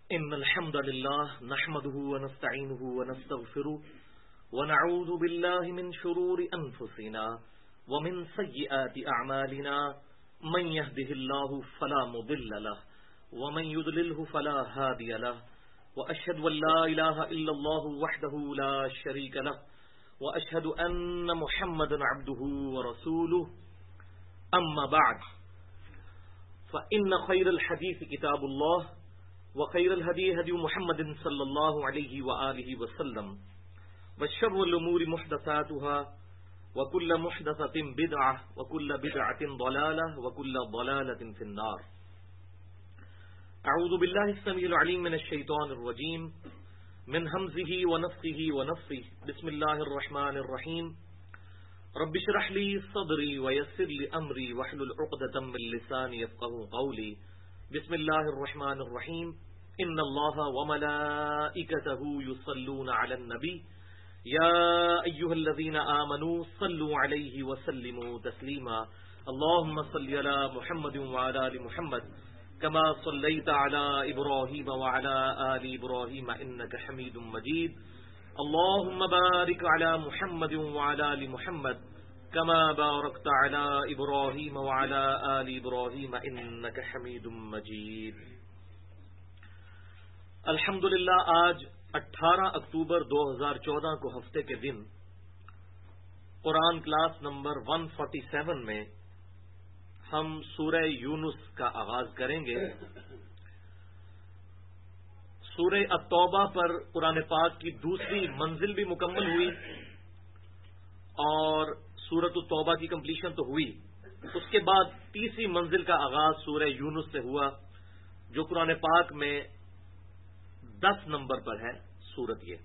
إن الحمد لله نحمده ونستعينه ونستغفره ونعوذ بالله من شرور أنفسنا ومن سيئات أعمالنا من يهده الله فلا مضل له ومن يضلله فلا هادي له وأشهد أن لا إله إلا الله وحده لا شريك له وأشهد أن محمدا عبده ورسوله أما بعد فإن خير الحديث كتاب الله وخير الهدي هدي محمد صلى الله عليه وآله وسلم وشر الأمور محدثاتها وكل محدثة بدعة وكل بدعة ضلالة وكل ضلالة في النار. أعوذ بالله السميع العليم من الشيطان الرجيم من همزه ونفخه ونفثه. بسم الله الرحمن الرحيم. رب اشرح لي صدري ويسر لي أمري واحلل عقدة من لساني يفقهوا قولي. بسم الله الرحمن الرحيم. إن الله وملائكته يصلون على النبي يا أيها الذين آمنوا صلوا عليه وسلموا تسليما. اللهم صل على محمد وعلى آل محمد كما صليت على إبراهيم وعلى آل إبراهيم إنك حميد مجيد. اللهم بارك على محمد وعلى آل محمد كما باركت على إبراهيم وعلى آل إبراهيم إنك حميد مجيد. الحمدللہ آج 18 اکتوبر 2014 کو ہفتے کے دن قرآن کلاس نمبر 147 میں ہم سورہ یونس کا آغاز کریں گے. سورہ التوبہ پر قرآن پاک کی دوسری منزل بھی مکمل ہوئی اور سورۃ التوبہ کی کمپلیشن تو ہوئی. اس کے بعد تیسری منزل کا آغاز سورہ یونس سے ہوا جو قرآن پاک میں 10 نمبر پر ہے سورت. یہ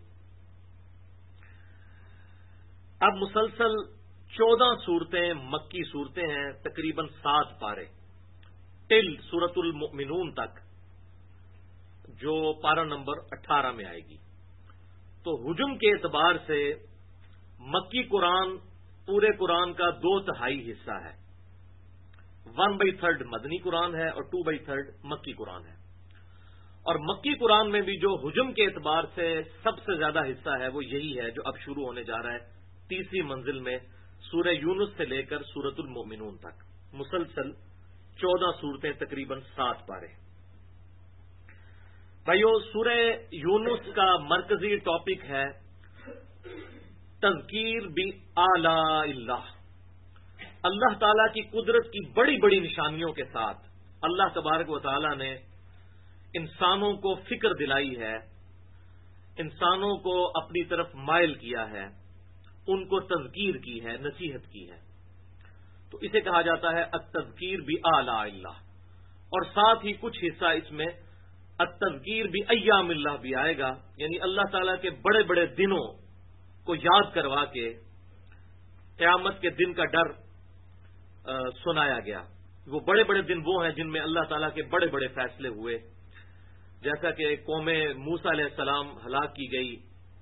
اب مسلسل 14 صورتیں مکی صورتیں ہیں، تقریباً 7 پارے ٹل سورۃ المؤمنون تک، جو پارہ نمبر 18 میں آئے گی. تو حجم کے اعتبار سے مکی قرآن پورے قرآن کا 2/3 حصہ ہے. 1/3 مدنی قرآن ہے اور 2/3 مکی قرآن ہے. اور مکی قرآن میں بھی جو حجم کے اعتبار سے سب سے زیادہ حصہ ہے وہ یہی ہے جو اب شروع ہونے جا رہا ہے تیسری منزل میں سورہ یونس سے لے کر سورۃ المؤمنون تک. مسلسل 14 صورتیں، تقریباً 7 پارے. بھائیو، سورہ یونس کا مرکزی ٹاپک ہے تذکیر بآلاء اللہ. اللہ تعالی کی قدرت کی بڑی بڑی نشانیوں کے ساتھ اللہ تبارک و تعالی نے انسانوں کو فکر دلائی ہے، انسانوں کو اپنی طرف مائل کیا ہے، ان کو تذکیر کی ہے، نصیحت کی ہے. تو اسے کہا جاتا ہے التذکیر بآلاء اللہ. اور ساتھ ہی کچھ حصہ اس میں التذکیر بایام اللہ بھی آئے گا، یعنی اللہ تعالیٰ کے بڑے بڑے دنوں کو یاد کروا کے قیامت کے دن کا ڈر سنایا گیا. وہ بڑے بڑے دن وہ ہیں جن میں اللہ تعالیٰ کے بڑے بڑے فیصلے ہوئے، جیسا کہ قوم موسیٰ علیہ السلام ہلاک کی گئی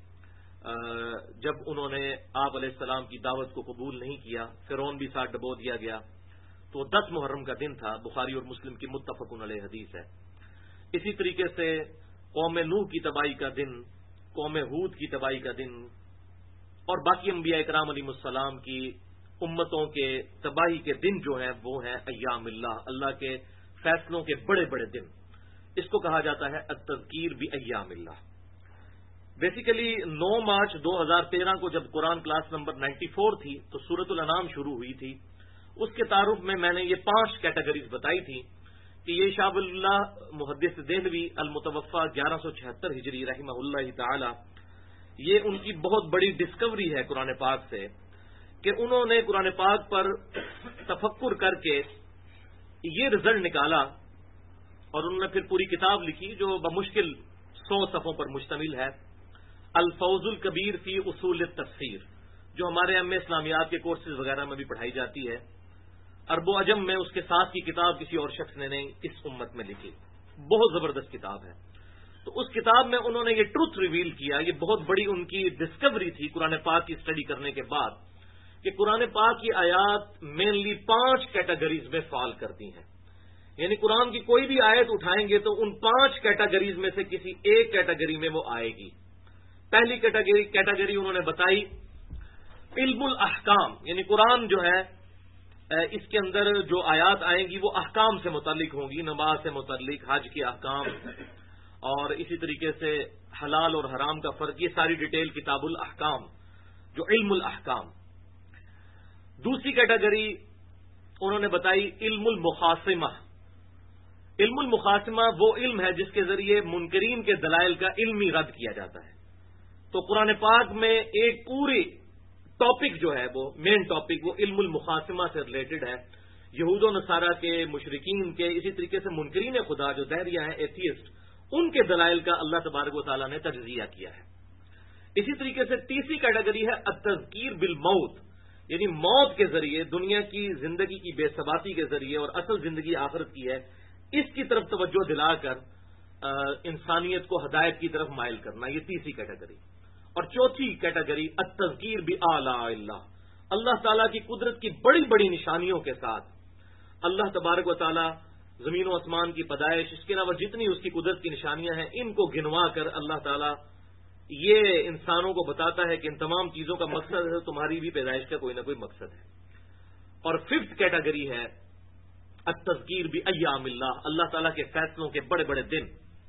جب انہوں نے آپ علیہ السلام کی دعوت کو قبول نہیں کیا. فرعون بھی ساتھ ڈبو دیا گیا. تو 10 محرم کا دن تھا، بخاری اور مسلم کی متفق علیہ حدیث ہے. اسی طریقے سے قوم نوح کی تباہی کا دن، قوم ہود کی تباہی کا دن، اور باقی انبیاء اکرام علیہ السلام کی امتوں کے تباہی کے دن جو ہیں وہ ہیں ایام اللہ، اللہ کے فیصلوں کے بڑے بڑے دن. اس کو کہا جاتا ہے التذکیر بایام اللہ. بیسیکلی 9 مارچ 2013 کو جب قرآن کلاس نمبر 94 تھی تو سورۃ الانعام شروع ہوئی تھی. اس کے تعارف میں میں نے یہ 5 کیٹیگریز بتائی تھی کہ یہ شاہ اللہ محدث دہلوی المتوفى 1176 ہجری رحمہ اللہ تعالی، یہ ان کی بہت بڑی ڈسکوری ہے قرآن پاک سے کہ انہوں نے قرآن پاک پر تفکر کر کے یہ رزلٹ نکالا اور انہوں نے پھر پوری کتاب لکھی جو بمشکل 100 صفحوں پر مشتمل ہے. الفوز الکبیر فی اصول التفسیر، جو ہمارے ایم اے اسلامیات کے کورسز وغیرہ میں بھی پڑھائی جاتی ہے. عرب و عجم میں اس کے ساتھ کی کتاب کسی اور شخص نے نہیں اس امت میں لکھی. بہت زبردست کتاب ہے. تو اس کتاب میں انہوں نے یہ ٹروتھ ریویل کیا، یہ بہت بڑی ان کی ڈسکوری تھی قرآن پاک کی اسٹڈی کرنے کے بعد، کہ قرآن پاک کی آیات مینلی 5 کیٹیگریز میں فال کرتی ہیں. یعنی قرآن کی کوئی بھی آیت اٹھائیں گے تو ان 5 کیٹیگریز میں سے کسی ایک کیٹیگری میں وہ آئے گی. پہلی کیٹیگری انہوں نے بتائی علم الاحکام، یعنی قرآن جو ہے اس کے اندر جو آیات آئیں گی وہ احکام سے متعلق ہوں گی، نماز سے متعلق، حج کے احکام اور اسی طریقے سے حلال اور حرام کا فرق، یہ ساری ڈیٹیل کتاب الاحکام جو علم الاحکام. دوسری کیٹیگری انہوں نے بتائی علم المخاصمہ. علم المخاصمہ وہ علم ہے جس کے ذریعے منکرین کے دلائل کا علمی رد کیا جاتا ہے. تو قرآن پاک میں ایک پوری ٹاپک جو ہے وہ مین ٹاپک وہ علم المخاصمہ سے ریلیٹڈ ہے. یہود و نصارہ کے، مشرکین کے، اسی طریقے سے منکرین خدا جو دہریہ ہیں، ایتھیسٹ، ان کے دلائل کا اللہ تبارک و تعالیٰ نے تجزیہ کیا ہے. اسی طریقے سے تیسری کیٹیگری ہے التذکیر بالموت، یعنی موت کے ذریعے دنیا کی زندگی کی بے ثباتی کے ذریعے اور اصل زندگی آخرت کی ہے، اس کی طرف توجہ دلا کر انسانیت کو ہدایت کی طرف مائل کرنا، یہ تیسری کیٹیگری. اور چوتھی کیٹیگری التذکیر بآلاء اللہ، اللہ تعالیٰ کی قدرت کی بڑی بڑی نشانیوں کے ساتھ اللہ تبارک و تعالیٰ زمین و آسمان کی پیدائش، اس کے علاوہ جتنی اس کی قدرت کی نشانیاں ہیں، ان کو گنوا کر اللہ تعالیٰ یہ انسانوں کو بتاتا ہے کہ ان تمام چیزوں کا مقصد ہے، تمہاری بھی پیدائش کا کوئی نہ کوئی مقصد ہے. اور 5th کیٹیگری ہے التذکیر بایام اللہ، اللہ تعالیٰ کے فیصلوں کے بڑے بڑے دن،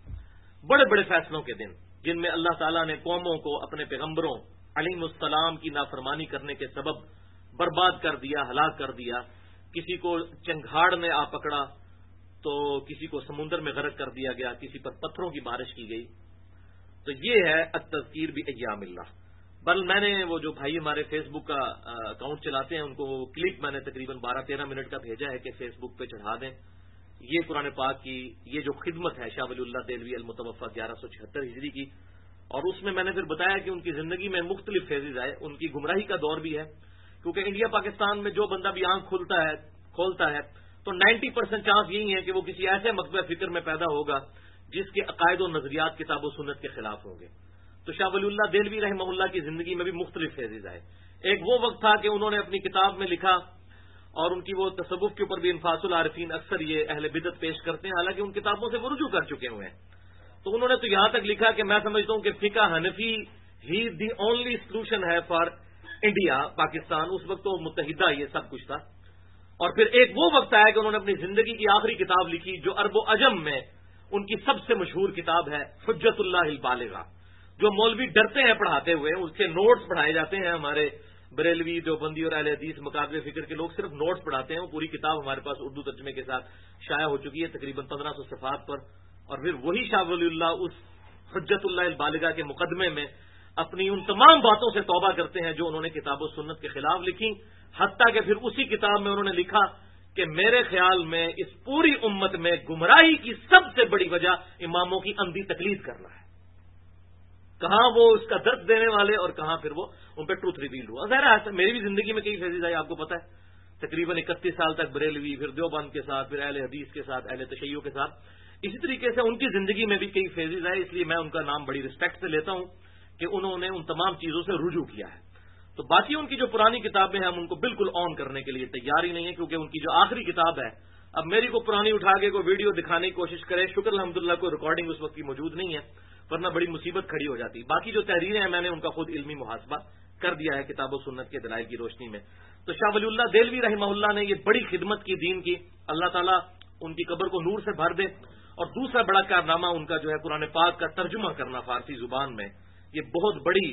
بڑے بڑے فیصلوں کے دن، جن میں اللہ تعالیٰ نے قوموں کو اپنے پیغمبروں علیہ السلام کی نافرمانی کرنے کے سبب برباد کر دیا، ہلاک کر دیا. کسی کو چنگھاڑ نے آ پکڑا تو کسی کو سمندر میں غرق کر دیا گیا، کسی پر پتھروں کی بارش کی گئی. تو یہ ہے التذکیر بایام اللہ. بل میں نے وہ جو بھائی ہمارے فیس بک کا اکاؤنٹ چلاتے ہیں ان کو وہ کلپ میں نے تقریباً 12-13 منٹ کا بھیجا ہے کہ فیس بک پہ چڑھا دیں. یہ قرآن پاک کی یہ جو خدمت ہے شاہ ولی اللہ دہلوی المتوفی 1176 ہجری کی، اور اس میں نے پھر بتایا کہ ان کی زندگی میں مختلف فیزز آئے. ان کی گمراہی کا دور بھی ہے، کیونکہ انڈیا پاکستان میں جو بندہ بھی آنکھ کھولتا ہے تو 90% چانس یہی ہے کہ وہ کسی ایسے مکتبہ فکر میں پیدا ہوگا جس کے عقائد و نظریات کتاب و سنت کے خلاف ہوں گے. تو شاہ ولی اللہ دہلوی رحمہ اللہ کی زندگی میں بھی مختلف فیزز آئے. ایک وہ وقت تھا کہ انہوں نے اپنی کتاب میں لکھا، اور ان کی وہ تصوف کے اوپر بھی انفاس العارفین اکثر یہ اہل بدعت پیش کرتے ہیں، حالانکہ ان کتابوں سے وہ رجوع کر چکے ہوئے ہیں. تو انہوں نے تو یہاں تک لکھا کہ میں سمجھتا ہوں کہ فقہ حنفی ہی دی اونلی سولوشن ہے فار انڈیا پاکستان. اس وقت تو متحدہ یہ سب کچھ تھا. اور پھر ایک وہ وقت آیا کہ انہوں نے اپنی زندگی کی آخری کتاب لکھی جو عرب و عجم میں ان کی سب سے مشہور کتاب ہے حجت اللہ البالغہ، جو مولوی ڈرتے ہیں پڑھاتے ہوئے. اس کے نوٹس پڑھائے جاتے ہیں، ہمارے بریلوی دیوبندی اور اہل حدیث مکاتب فکر کے لوگ صرف نوٹس پڑھاتے ہیں. وہ پوری کتاب ہمارے پاس اردو ترجمے کے ساتھ شائع ہو چکی ہے تقریباً 1500 صفحات پر. اور پھر وہی شاہ ولی اللہ اس حجت اللہ البالغہ کے مقدمے میں اپنی ان تمام باتوں سے توبہ کرتے ہیں جو انہوں نے کتاب و سنت کے خلاف لکھی. حتیٰ کہ پھر اسی کتاب میں انہوں نے لکھا کہ میرے خیال میں اس پوری امت میں گمراہی کی سب سے بڑی وجہ اماموں کی اندھی تقلید کرنا ہے. کہاں وہ اس کا درد دینے والے اور کہاں پھر وہ ان پہ ٹروتھ ریویل ہوا. ظاہر ہے میری بھی زندگی میں کئی فیزز آئے، آپ کو پتا ہے. تقریباً 31 سال تک بریلوی، پھر دیوبند کے ساتھ، پھر اہل حدیث کے ساتھ، اہل تشیع کے ساتھ. اسی طریقے سے ان کی زندگی میں بھی کئی فیزز آئے، اس لیے میں ان کا نام بڑی رسپیکٹ سے لیتا ہوں کہ انہوں نے ان تمام چیزوں سے رجوع کیا ہے. تو باقی ان کی جو پرانی کتابیں ہیں ہم ان کو بالکل آن کرنے کے لیے تیار ہی نہیں ہے، کیونکہ ان کی جو آخری کتاب ہے، اب میری کو پرانی اٹھا کے کوئی ویڈیو دکھانے کی کوشش کرے، شکر الحمدللہ کوئی ریکارڈنگ اس وقت کی موجود نہیں ہے، ورنہ بڑی مصیبت کھڑی ہو جاتی. باقی جو تحریریں ہیں میں نے ان کا خود علمی محاسبہ کر دیا ہے کتاب و سنت کے دلائل کی روشنی میں. تو شاہ ولی اللہ دہلوی رحمہ اللہ نے یہ بڑی خدمت کی دین کی، اللہ تعالیٰ ان کی قبر کو نور سے بھر دے. اور دوسرا بڑا کارنامہ ان کا جو ہے قرآن پاک کا ترجمہ کرنا فارسی زبان میں، یہ بہت بڑی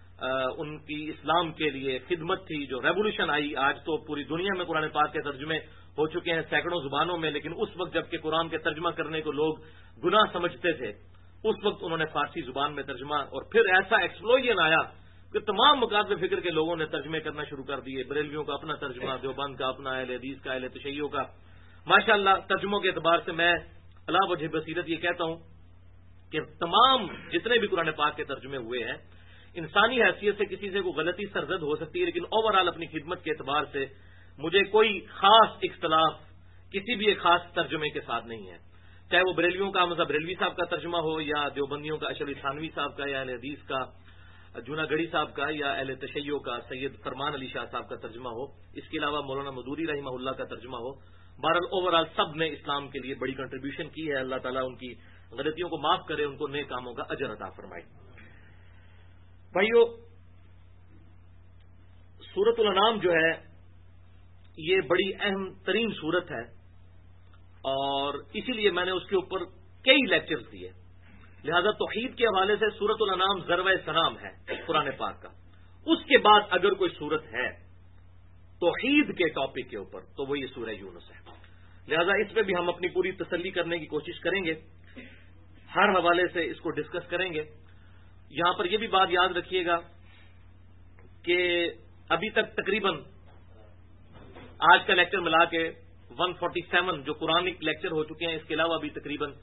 ان کی اسلام کے لیے خدمت تھی جو ریولیوشن آئی. آج تو پوری دنیا میں قرآن پاک کے ترجمے ہو چکے ہیں سینکڑوں زبانوں میں، لیکن اس وقت جب کہ قرآن کے ترجمہ کرنے کو لوگ گناہ سمجھتے تھے اس وقت انہوں نے فارسی زبان میں ترجمہ، اور پھر ایسا ایکسپلوژن آیا کہ تمام مکاتب فکر کے لوگوں نے ترجمے کرنا شروع کر دیے. بریلویوں کا اپنا ترجمہ، دیوبند کا اپنا، اہل حدیث کا، اہل تشیع کا. ماشاءاللہ ترجموں کے اعتبار سے میں اللہ وجہ بصیرت یہ کہتا ہوں کہ تمام جتنے بھی قرآن پاک کے ترجمے ہوئے ہیں، انسانی حیثیت سے کسی سے کوئی غلطی سرزد ہو سکتی ہے، لیکن اوور آل اپنی خدمت کے اعتبار سے مجھے کوئی خاص اختلاف کسی بھی ایک خاص ترجمے کے ساتھ نہیں ہے. چاہے وہ بریلویوں کا مذہب بریلوی صاحب کا ترجمہ ہو، یا دیوبندیوں کا اشرف تھانوی صاحب کا، یا اہل حدیث کا جونا گڑھی صاحب کا، یا اہل تشیع کا سید فرمان علی شاہ صاحب کا ترجمہ ہو، اس کے علاوہ مولانا مدوری رحمہ اللہ کا ترجمہ ہو. بہرحال اوور آل سب نے اسلام کے لیے بڑی کنٹریبیوشن کی ہے. اللہ تعالیٰ ان کی غلطیوں کو معاف کرے, ان کو نیک کاموں کا اجر عطا فرمائے. بھائیو, سورۃ الانعام جو ہے یہ بڑی اہم ترین سورت ہے, اور اسی لیے میں نے اس کے اوپر کئی لیکچرز دیے. لہذا توحید کے حوالے سے سورۃ الانعام ضربۂ سلام ہے قرآن پاک کا. اس کے بعد اگر کوئی سورت ہے توحید کے ٹاپک کے اوپر تو وہ یہ سورہ یونس ہے. لہذا اس میں بھی ہم اپنی پوری تسلی کرنے کی کوشش کریں گے, ہر حوالے سے اس کو ڈسکس کریں گے. یہاں پر یہ بھی بات یاد رکھیے گا کہ ابھی تک تقریباً آج کا لیکچر ملا کے 147 جو قرآنک لیکچر ہو چکے ہیں, اس کے علاوہ بھی تقریباً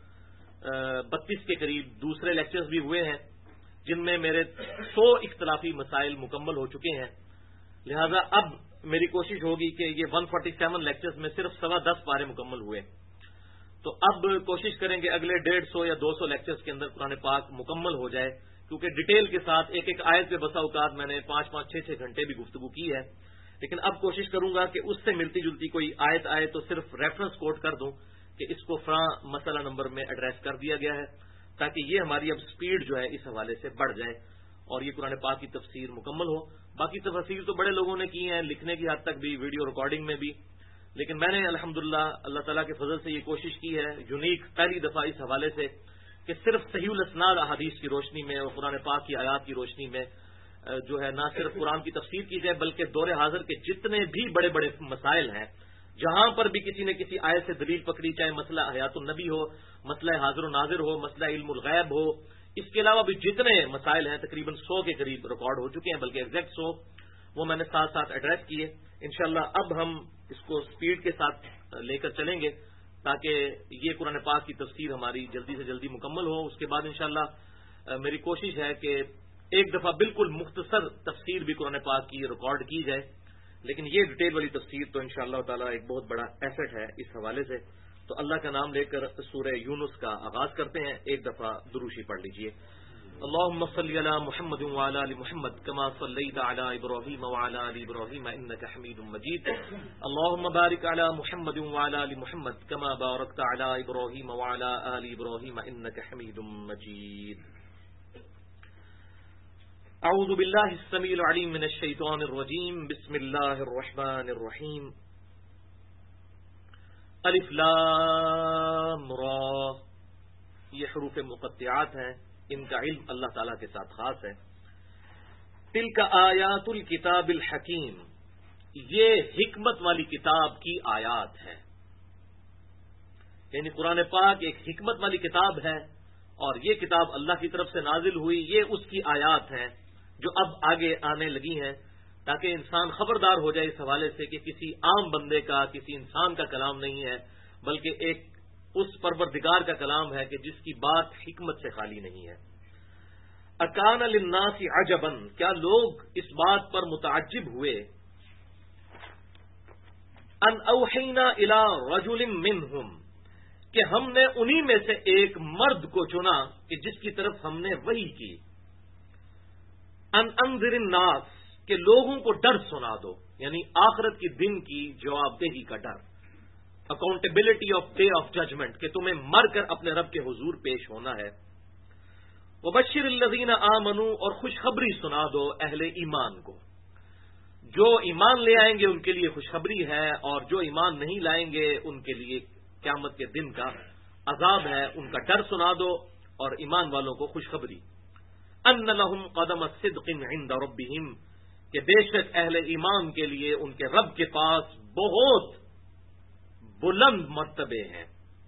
32 کے قریب دوسرے لیکچرز بھی ہوئے ہیں جن میں میرے 100 اختلافی مسائل مکمل ہو چکے ہیں. لہذا اب میری کوشش ہوگی کہ یہ 147 لیکچرز میں صرف 10.25 پارے مکمل ہوئے, تو اب کوشش کریں گے اگلے 150 یا 200 لیکچرز کے اندر قرآن پاک مکمل ہو جائے, کیونکہ ڈیٹیل کے ساتھ ایک ایک آیت پہ بسا اوقات میں نے 5-5, 6-6 گھنٹے بھی گفتگو کی ہے. لیکن اب کوشش کروں گا کہ اس سے ملتی جلتی کوئی آیت آئے تو صرف ریفرنس کوٹ کر دوں کہ اس کو فلاں مسئلہ نمبر میں ایڈریس کر دیا گیا ہے, تاکہ یہ ہماری اب سپیڈ جو ہے اس حوالے سے بڑھ جائے اور یہ قرآن پاک کی تفسیر مکمل ہو. باقی تفسیر تو بڑے لوگوں نے کی ہیں, لکھنے کی حد تک بھی, ویڈیو ریکارڈنگ میں بھی, لیکن میں نے الحمدللہ اللہ تعالیٰ کے فضل سے یہ کوشش کی ہے یونیک پہلی دفعہ اس حوالے سے کہ صرف صحیح الاسناد احادیث کی روشنی میں اور قرآن پاک کی آیات کی روشنی میں جو ہے نہ صرف قرآن کی تفسیر کی جائے بلکہ دور حاضر کے جتنے بھی بڑے بڑے مسائل ہیں جہاں پر بھی کسی نے کسی آیت سے دلیل پکڑی, چاہے مسئلہ حیات النبی ہو, مسئلہ حاضر و ناظر ہو, مسئلہ علم الغیب ہو, اس کے علاوہ بھی جتنے مسائل ہیں تقریباً 100 کے قریب ریکارڈ ہو چکے ہیں, بلکہ ایگزیکٹ 100 وہ میں نے ساتھ ساتھ ایڈریس کیے. انشاءاللہ اب ہم اس کو سپیڈ کے ساتھ لے کر چلیں گے تاکہ یہ قرآن پاک کی تفسیر ہماری جلدی سے جلدی مکمل ہو. اس کے بعد انشاءاللہ میری کوشش ہے کہ ایک دفعہ بالکل مختصر تفسیر بھی قرآن پاک کی ریکارڈ کی جائے, لیکن یہ ڈیٹیل والی تفسیر تو انشاءاللہ تعالی ایک بہت بڑا ایسٹ ہے اس حوالے سے. تو اللہ کا نام لے کر سورہ یونس کا آغاز کرتے ہیں. ایک دفعہ دروشی پڑھ لیجئے. اللهم صل على محمد وعلى ال محمد كما صليت على ابراهيم وعلى ال ابراهيم انك حميد مجيد. اللهم بارك على محمد وعلى ال محمد كما باركت على ابراهيم وعلى ال ابراهيم انك حميد مجيد. اعوذ بالله السميع العليم من الشيطان الرجيم. بسم الله الرحمن الرحيم. الف لام را, یہ حروف مقطعات ہیں, ان کا علم اللہ تعالیٰ کے ساتھ خاص ہے. تلک آیات الکتاب الحکیم, یہ حکمت والی کتاب کی آیات ہے. یعنی قرآن پاک ایک حکمت والی کتاب ہے اور یہ کتاب اللہ کی طرف سے نازل ہوئی, یہ اس کی آیات ہیں جو اب آگے آنے لگی ہیں, تاکہ انسان خبردار ہو جائے اس حوالے سے کہ کسی عام بندے کا, کسی انسان کا کلام نہیں ہے, بلکہ ایک اس پروردگار کا کلام ہے کہ جس کی بات حکمت سے خالی نہیں ہے. اکان للناس عجبا, کیا لوگ اس بات پر متعجب ہوئے, ان اوحینا الی رجل منہم, کہ ہم نے انہی میں سے ایک مرد کو چنا کہ جس کی طرف ہم نے وحی کی. ان انذر الناس, کہ لوگوں کو ڈر سنا دو, یعنی آخرت کی دن کی جواب دہی کا ڈر, accountability of day of judgment, کہ تمہیں مر کر اپنے رب کے حضور پیش ہونا ہے. وبشر الذین آمنوا, اور خوشخبری سنا دو اہل ایمان کو, جو ایمان لے آئیں گے ان کے لیے خوشخبری ہے, اور جو ایمان نہیں لائیں گے ان کے لیے قیامت کے دن کا عذاب ہے, ان کا ڈر سنا دو, اور ایمان والوں کو خوشخبری. ان لہم قدم صدق عند ربہم, کہ بے شک اہل ایمان کے لیے ان کے رب کے پاس بہت بلند مرتبے ہیں.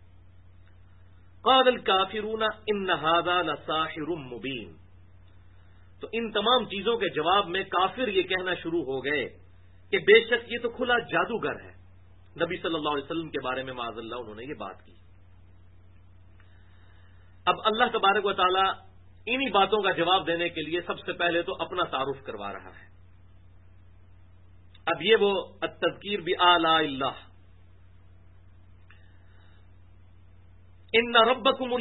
قال الکافرون ان ھذا لساحر مبین, تو ان تمام چیزوں کے جواب میں کافر یہ کہنا شروع ہو گئے کہ بے شک یہ تو کھلا جادوگر ہے. نبی صلی اللہ علیہ وسلم کے بارے میں معاذ اللہ انہوں نے یہ بات کی. اب اللہ تبارک و تعالی انہی باتوں کا جواب دینے کے لیے سب سے پہلے تو اپنا تعارف کروا رہا ہے. اب یہ وہ التذکیر بآلاء اللہ. ان ربکم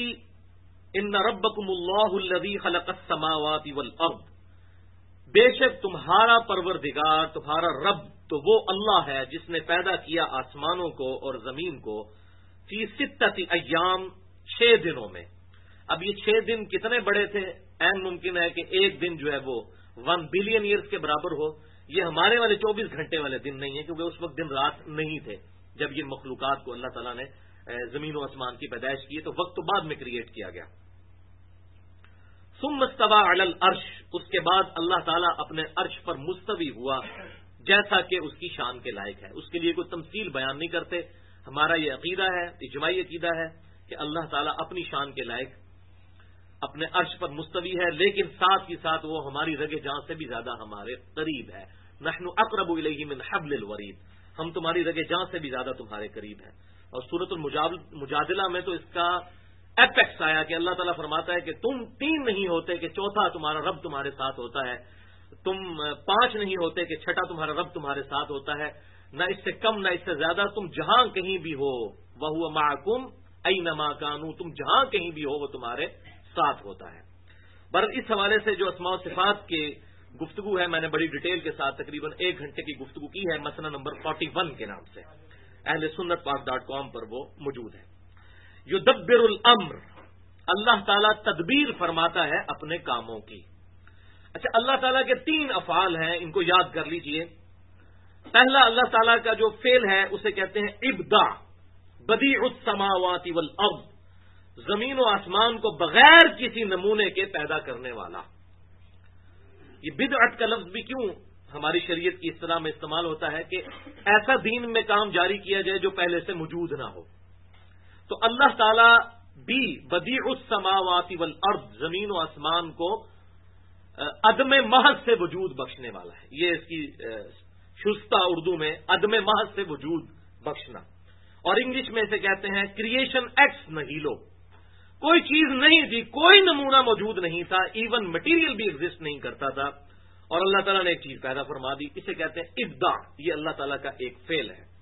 اللہ الذی خلق السماوات والارض, بے شک تمہارا پروردگار, تمہارا رب تو وہ اللہ ہے جس نے پیدا کیا آسمانوں کو اور زمین کو فی 6 ایام 6 دنوں میں. اب یہ 6 دن کتنے بڑے تھے؟ عین ممکن ہے کہ ایک دن جو ہے وہ 1 بلین ایئرز کے برابر ہو. یہ ہمارے والے 24 گھنٹے والے دن نہیں ہیں، کیونکہ اس وقت دن رات نہیں تھے جب یہ مخلوقات کو اللہ تعالیٰ نے زمین و آسمان کی پیدائش کی، تو وقت تو بعد میں کریٹ کیا گیا. ثم استوى علی العرش، اس کے بعد اللہ تعالیٰ اپنے عرش پر مستوی ہوا جیسا کہ اس کی شان کے لائق ہے. اس کے لیے کوئی تمثیل بیان نہیں کرتے. ہمارا یہ عقیدہ ہے، اجماعی عقیدہ ہے کہ اللہ تعالیٰ اپنی شان کے لائق اپنے عرش پر مستوی ہے، لیکن ساتھ ہی ساتھ وہ ہماری رگ جان سے بھی زیادہ ہمارے قریب ہے. نحن اقرب الیہ من حبل الورید، ہم تمہاری رگ جان سے بھی زیادہ تمہارے قریب ہیں. اور سورۃ المجادلہ میں تو اس کا ایپیکس آیا کہ اللہ تعالیٰ فرماتا ہے کہ تم 3 نہیں ہوتے کہ چوتھا تمہارا رب تمہارے ساتھ ہوتا ہے، تم 5 نہیں ہوتے کہ چھٹا تمہارا رب تمہارے ساتھ ہوتا ہے، نہ اس سے کم نہ اس سے زیادہ، تم جہاں کہیں بھی ہو وَهُوَ مَعَكُمْ أَيْنَمَا كَانُوا، تم جہاں کہیں بھی ہو وہ تمہارے ساتھ ہوتا ہے. اس حوالے سے جو اسماء و صفات کے گفتگو ہے، میں نے بڑی ڈیٹیل کے ساتھ تقریباً 1 گھنٹے کی گفتگو کی ہے، مسئلہ نمبر 41 کے نام سے اہل سنت پاک.com پر وہ موجود ہے. یدبر الامر، اللہ تعالیٰ تدبیر فرماتا ہے اپنے کاموں کی. اچھا، اللہ تعالیٰ کے 3 افعال ہیں، ان کو یاد کر لیجئے. پہلا اللہ تعالیٰ کا جو فعل ہے اسے کہتے ہیں ابداع، بدیع السماوات والارض، زمین و آسمان کو بغیر کسی نمونے کے پیدا کرنے والا. یہ بدعت کا لفظ بھی کیوں ہماری شریعت کی اصطلاح میں استعمال ہوتا ہے کہ ایسا دین میں کام جاری کیا جائے جو پہلے سے موجود نہ ہو. تو اللہ تعالیٰ بھی بدیع السماوات والارض، زمین و آسمان کو عدم محض سے وجود بخشنے والا ہے. یہ اس کی شستہ اردو میں عدم محض سے وجود بخشنا، اور انگلش میں اسے کہتے ہیں کریشن ایکس نہیلو. کوئی چیز نہیں تھی، کوئی نمونہ موجود نہیں تھا، ایون مٹیریل بھی ایگزسٹ نہیں کرتا تھا، اور اللہ تعالیٰ نے ایک چیز پیدا فرما دی. اسے کہتے ہیں ابداع. یہ اللہ تعالیٰ کا ایک فعل ہے.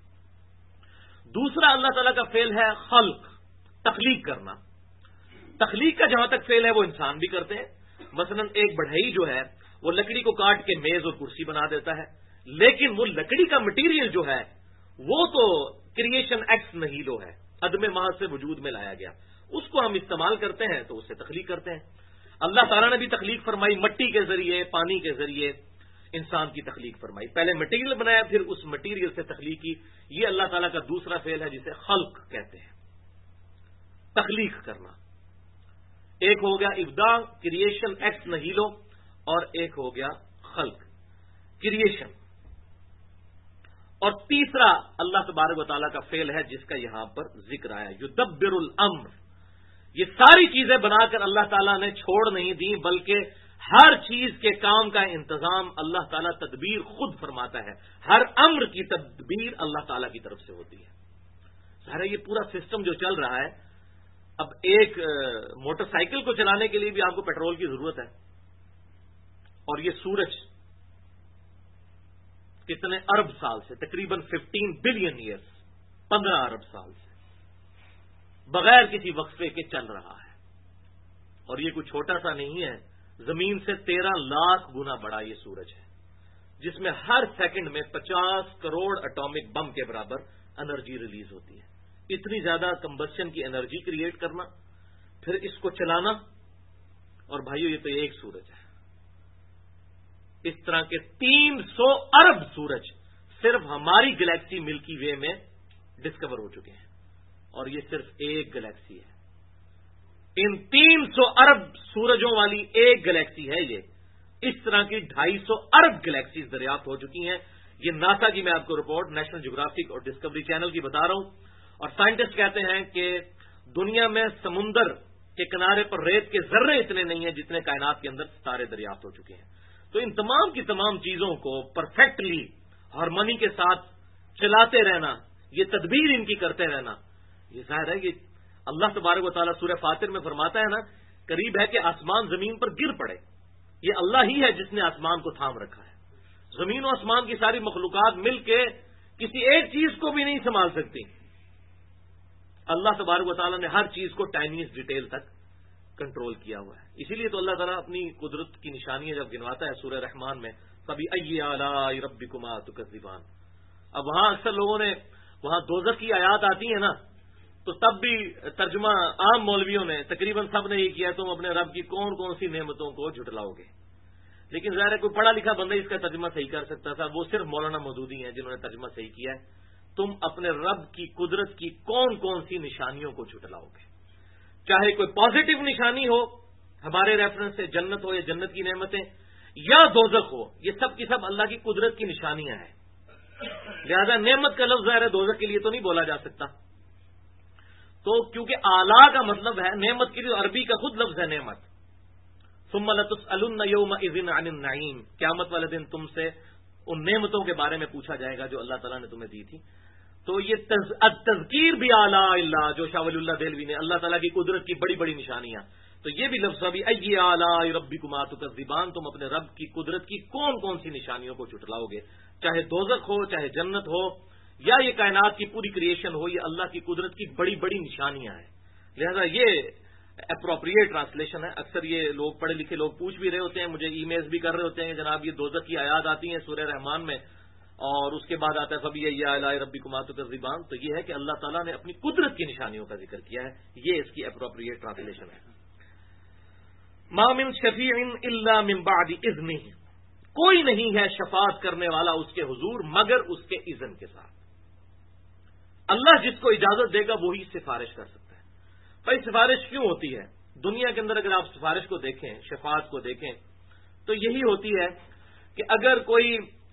دوسرا اللہ تعالیٰ کا فعل ہے خلق، تخلیق کرنا. تخلیق کا جہاں تک فعل ہے وہ انسان بھی کرتے ہیں. مثلا ایک بڑھئی جو ہے وہ لکڑی کو کاٹ کے میز اور کرسی بنا دیتا ہے، لیکن وہ لکڑی کا مٹیریل جو ہے وہ تو کریشن ایکس نہیلو ہے، عدم محض سے وجود میں لایا گیا. اس کو ہم استعمال کرتے ہیں تو اس سے تخلیق کرتے ہیں. اللہ تعالیٰ نے بھی تخلیق فرمائی، مٹی کے ذریعے، پانی کے ذریعے انسان کی تخلیق فرمائی. پہلے مٹیریل بنایا، پھر اس مٹیریل سے تخلیق کی. یہ اللہ تعالیٰ کا دوسرا فعل ہے جسے خلق کہتے ہیں، تخلیق کرنا. ایک ہو گیا ابداع، کریشن ایکس نہیلو، اور ایک ہو گیا خلق، کریشن. اور تیسرا اللہ تبارک و تعالیٰ کا فعل ہے جس کا یہاں پر ذکر آیا، یدبر الامر. یہ ساری چیزیں بنا کر اللہ تعالیٰ نے چھوڑ نہیں دی، بلکہ ہر چیز کے کام کا انتظام اللہ تعالیٰ تدبیر خود فرماتا ہے. ہر امر کی تدبیر اللہ تعالیٰ کی طرف سے ہوتی ہے. ظاہر ہے یہ پورا سسٹم جو چل رہا ہے، اب ایک موٹر سائیکل کو چلانے کے لیے بھی آپ کو پیٹرول کی ضرورت ہے، اور یہ سورج کتنے ارب سال سے، تقریباً 15 بلین ایئرز، 15 ارب سال سے بغیر کسی وقفے کے چل رہا ہے. اور یہ کوئی چھوٹا سا نہیں ہے، زمین سے 13 لاکھ گنا بڑا یہ سورج ہے، جس میں ہر سیکنڈ میں 50 کروڑ اٹامک بم کے برابر انرجی ریلیز ہوتی ہے. اتنی زیادہ کمبشن کی انرجی کریٹ کرنا، پھر اس کو چلانا. اور بھائیو یہ تو ایک سورج ہے، اس طرح کے 300 ارب سورج صرف ہماری گلیکسی ملکی وے میں ڈسکور ہو چکے ہیں، اور یہ صرف ایک گلیکسی ہے. ان 300 ارب سورجوں والی ایک گلیکسی ہے یہ. اس طرح کی 250 ارب گلیکسیز دریافت ہو چکی ہیں. یہ ناسا کی میں آپ کو رپورٹ نیشنل جغرافک اور ڈسکوری چینل کی بتا رہا ہوں. اور سائنٹسٹ کہتے ہیں کہ دنیا میں سمندر کے کنارے پر ریت کے ذرے اتنے نہیں ہیں جتنے کائنات کے اندر ستارے دریافت ہو چکے ہیں. تو ان تمام کی تمام چیزوں کو پرفیکٹلی ہارمونی کے ساتھ چلاتے رہنا، یہ تدبیر ان کی کرتے رہنا، یہ ظاہر ہے کہ اللہ تبارک و تعالیٰ سورہ فاطر میں فرماتا ہے نا، قریب ہے کہ آسمان زمین پر گر پڑے. یہ اللہ ہی ہے جس نے آسمان کو تھام رکھا ہے. زمین و آسمان کی ساری مخلوقات مل کے کسی ایک چیز کو بھی نہیں سنبھال سکتی. اللہ تبارک و تعالیٰ نے ہر چیز کو ٹائنیسٹ ڈیٹیل تک کنٹرول کیا ہوا ہے. اسی لیے تو اللہ تعالیٰ اپنی قدرت کی نشانیاں جب گنواتا ہے سورہ رحمان میں، کبھی ای آلاء ربکما تکذبان، اب وہاں اکثر لوگوں نے وہاں دوزخ کی آیات آتی ہیں نا، تو تب بھی ترجمہ عام مولویوں نے تقریباً سب نے یہ کیا تم اپنے رب کی کون کون سی نعمتوں کو جھٹلاؤ گے. لیکن ظاہر ہے کوئی پڑھا لکھا بندہ اس کا ترجمہ صحیح کر سکتا تھا، وہ صرف مولانا مودودی ہیں جنہوں نے ترجمہ صحیح کیا ہے. تم اپنے رب کی قدرت کی کون کون سی نشانیوں کو جھٹلاؤ گے، چاہے کوئی پازیٹو نشانی ہو ہمارے ریفرنس سے جنت ہو یا جنت کی نعمتیں، یا دوزخ ہو، یہ سب کی سب اللہ کی قدرت کی نشانیاں ہیں. لہذا نعمت کا لفظ ظاہر ہے دوزخ کے لیے تو نہیں بولا جا سکتا. تو کیونکہ اعلیٰ کا مطلب ہے نعمت کے لیے، عربی کا خود لفظ ہے نعمت. ثم لتسألن یومئذ عن النعیم، قیامت والے دن تم سے ان نعمتوں کے بارے میں پوچھا جائے گا جو اللہ تعالیٰ نے تمہیں دی تھی. تو یہ تذکیر بھی اعلیٰ اللہ جو شاہ ولی اللہ دہلوی نے، اللہ تعالیٰ کی قدرت کی بڑی بڑی نشانیاں، تو یہ بھی لفظ ابھی ای اعلیٰ ربکما تکذبان، تم اپنے رب کی قدرت کی کون کون سی نشانیوں کو جھٹلاؤ گے، چاہے دوزخ ہو چاہے جنت ہو یا یہ کائنات کی پوری کریشن ہو، یہ اللہ کی قدرت کی بڑی بڑی نشانیاں ہیں. لہذا یہ اپروپریٹ ٹرانسلیشن ہے. اکثر یہ لوگ پڑھے لکھے لوگ پوچھ بھی رہے ہوتے ہیں، مجھے ای میلز بھی کر رہے ہوتے ہیں جناب یہ دوزخ کی آیات آتی ہیں سورہ رحمان میں اور اس کے بعد آتا ہے فبی اعلیٰ ربکما تکذبان، تو یہ ہے کہ اللہ تعالیٰ نے اپنی قدرت کی نشانیوں کا ذکر کیا ہے. یہ اس کی اپروپریٹ ٹرانسلیشن ہے. ما من شفیع الا من بعد اذنہ، کوئی نہیں ہے شفاعت کرنے والا اس کے حضور مگر اس کے اذن کے ساتھ. اللہ جس کو اجازت دے گا وہی سفارش کر سکتا ہے. بھائی سفارش کیوں ہوتی ہے دنیا کے اندر؟ اگر آپ سفارش کو دیکھیں، شفاعت کو دیکھیں، تو یہی ہوتی ہے کہ اگر کوئی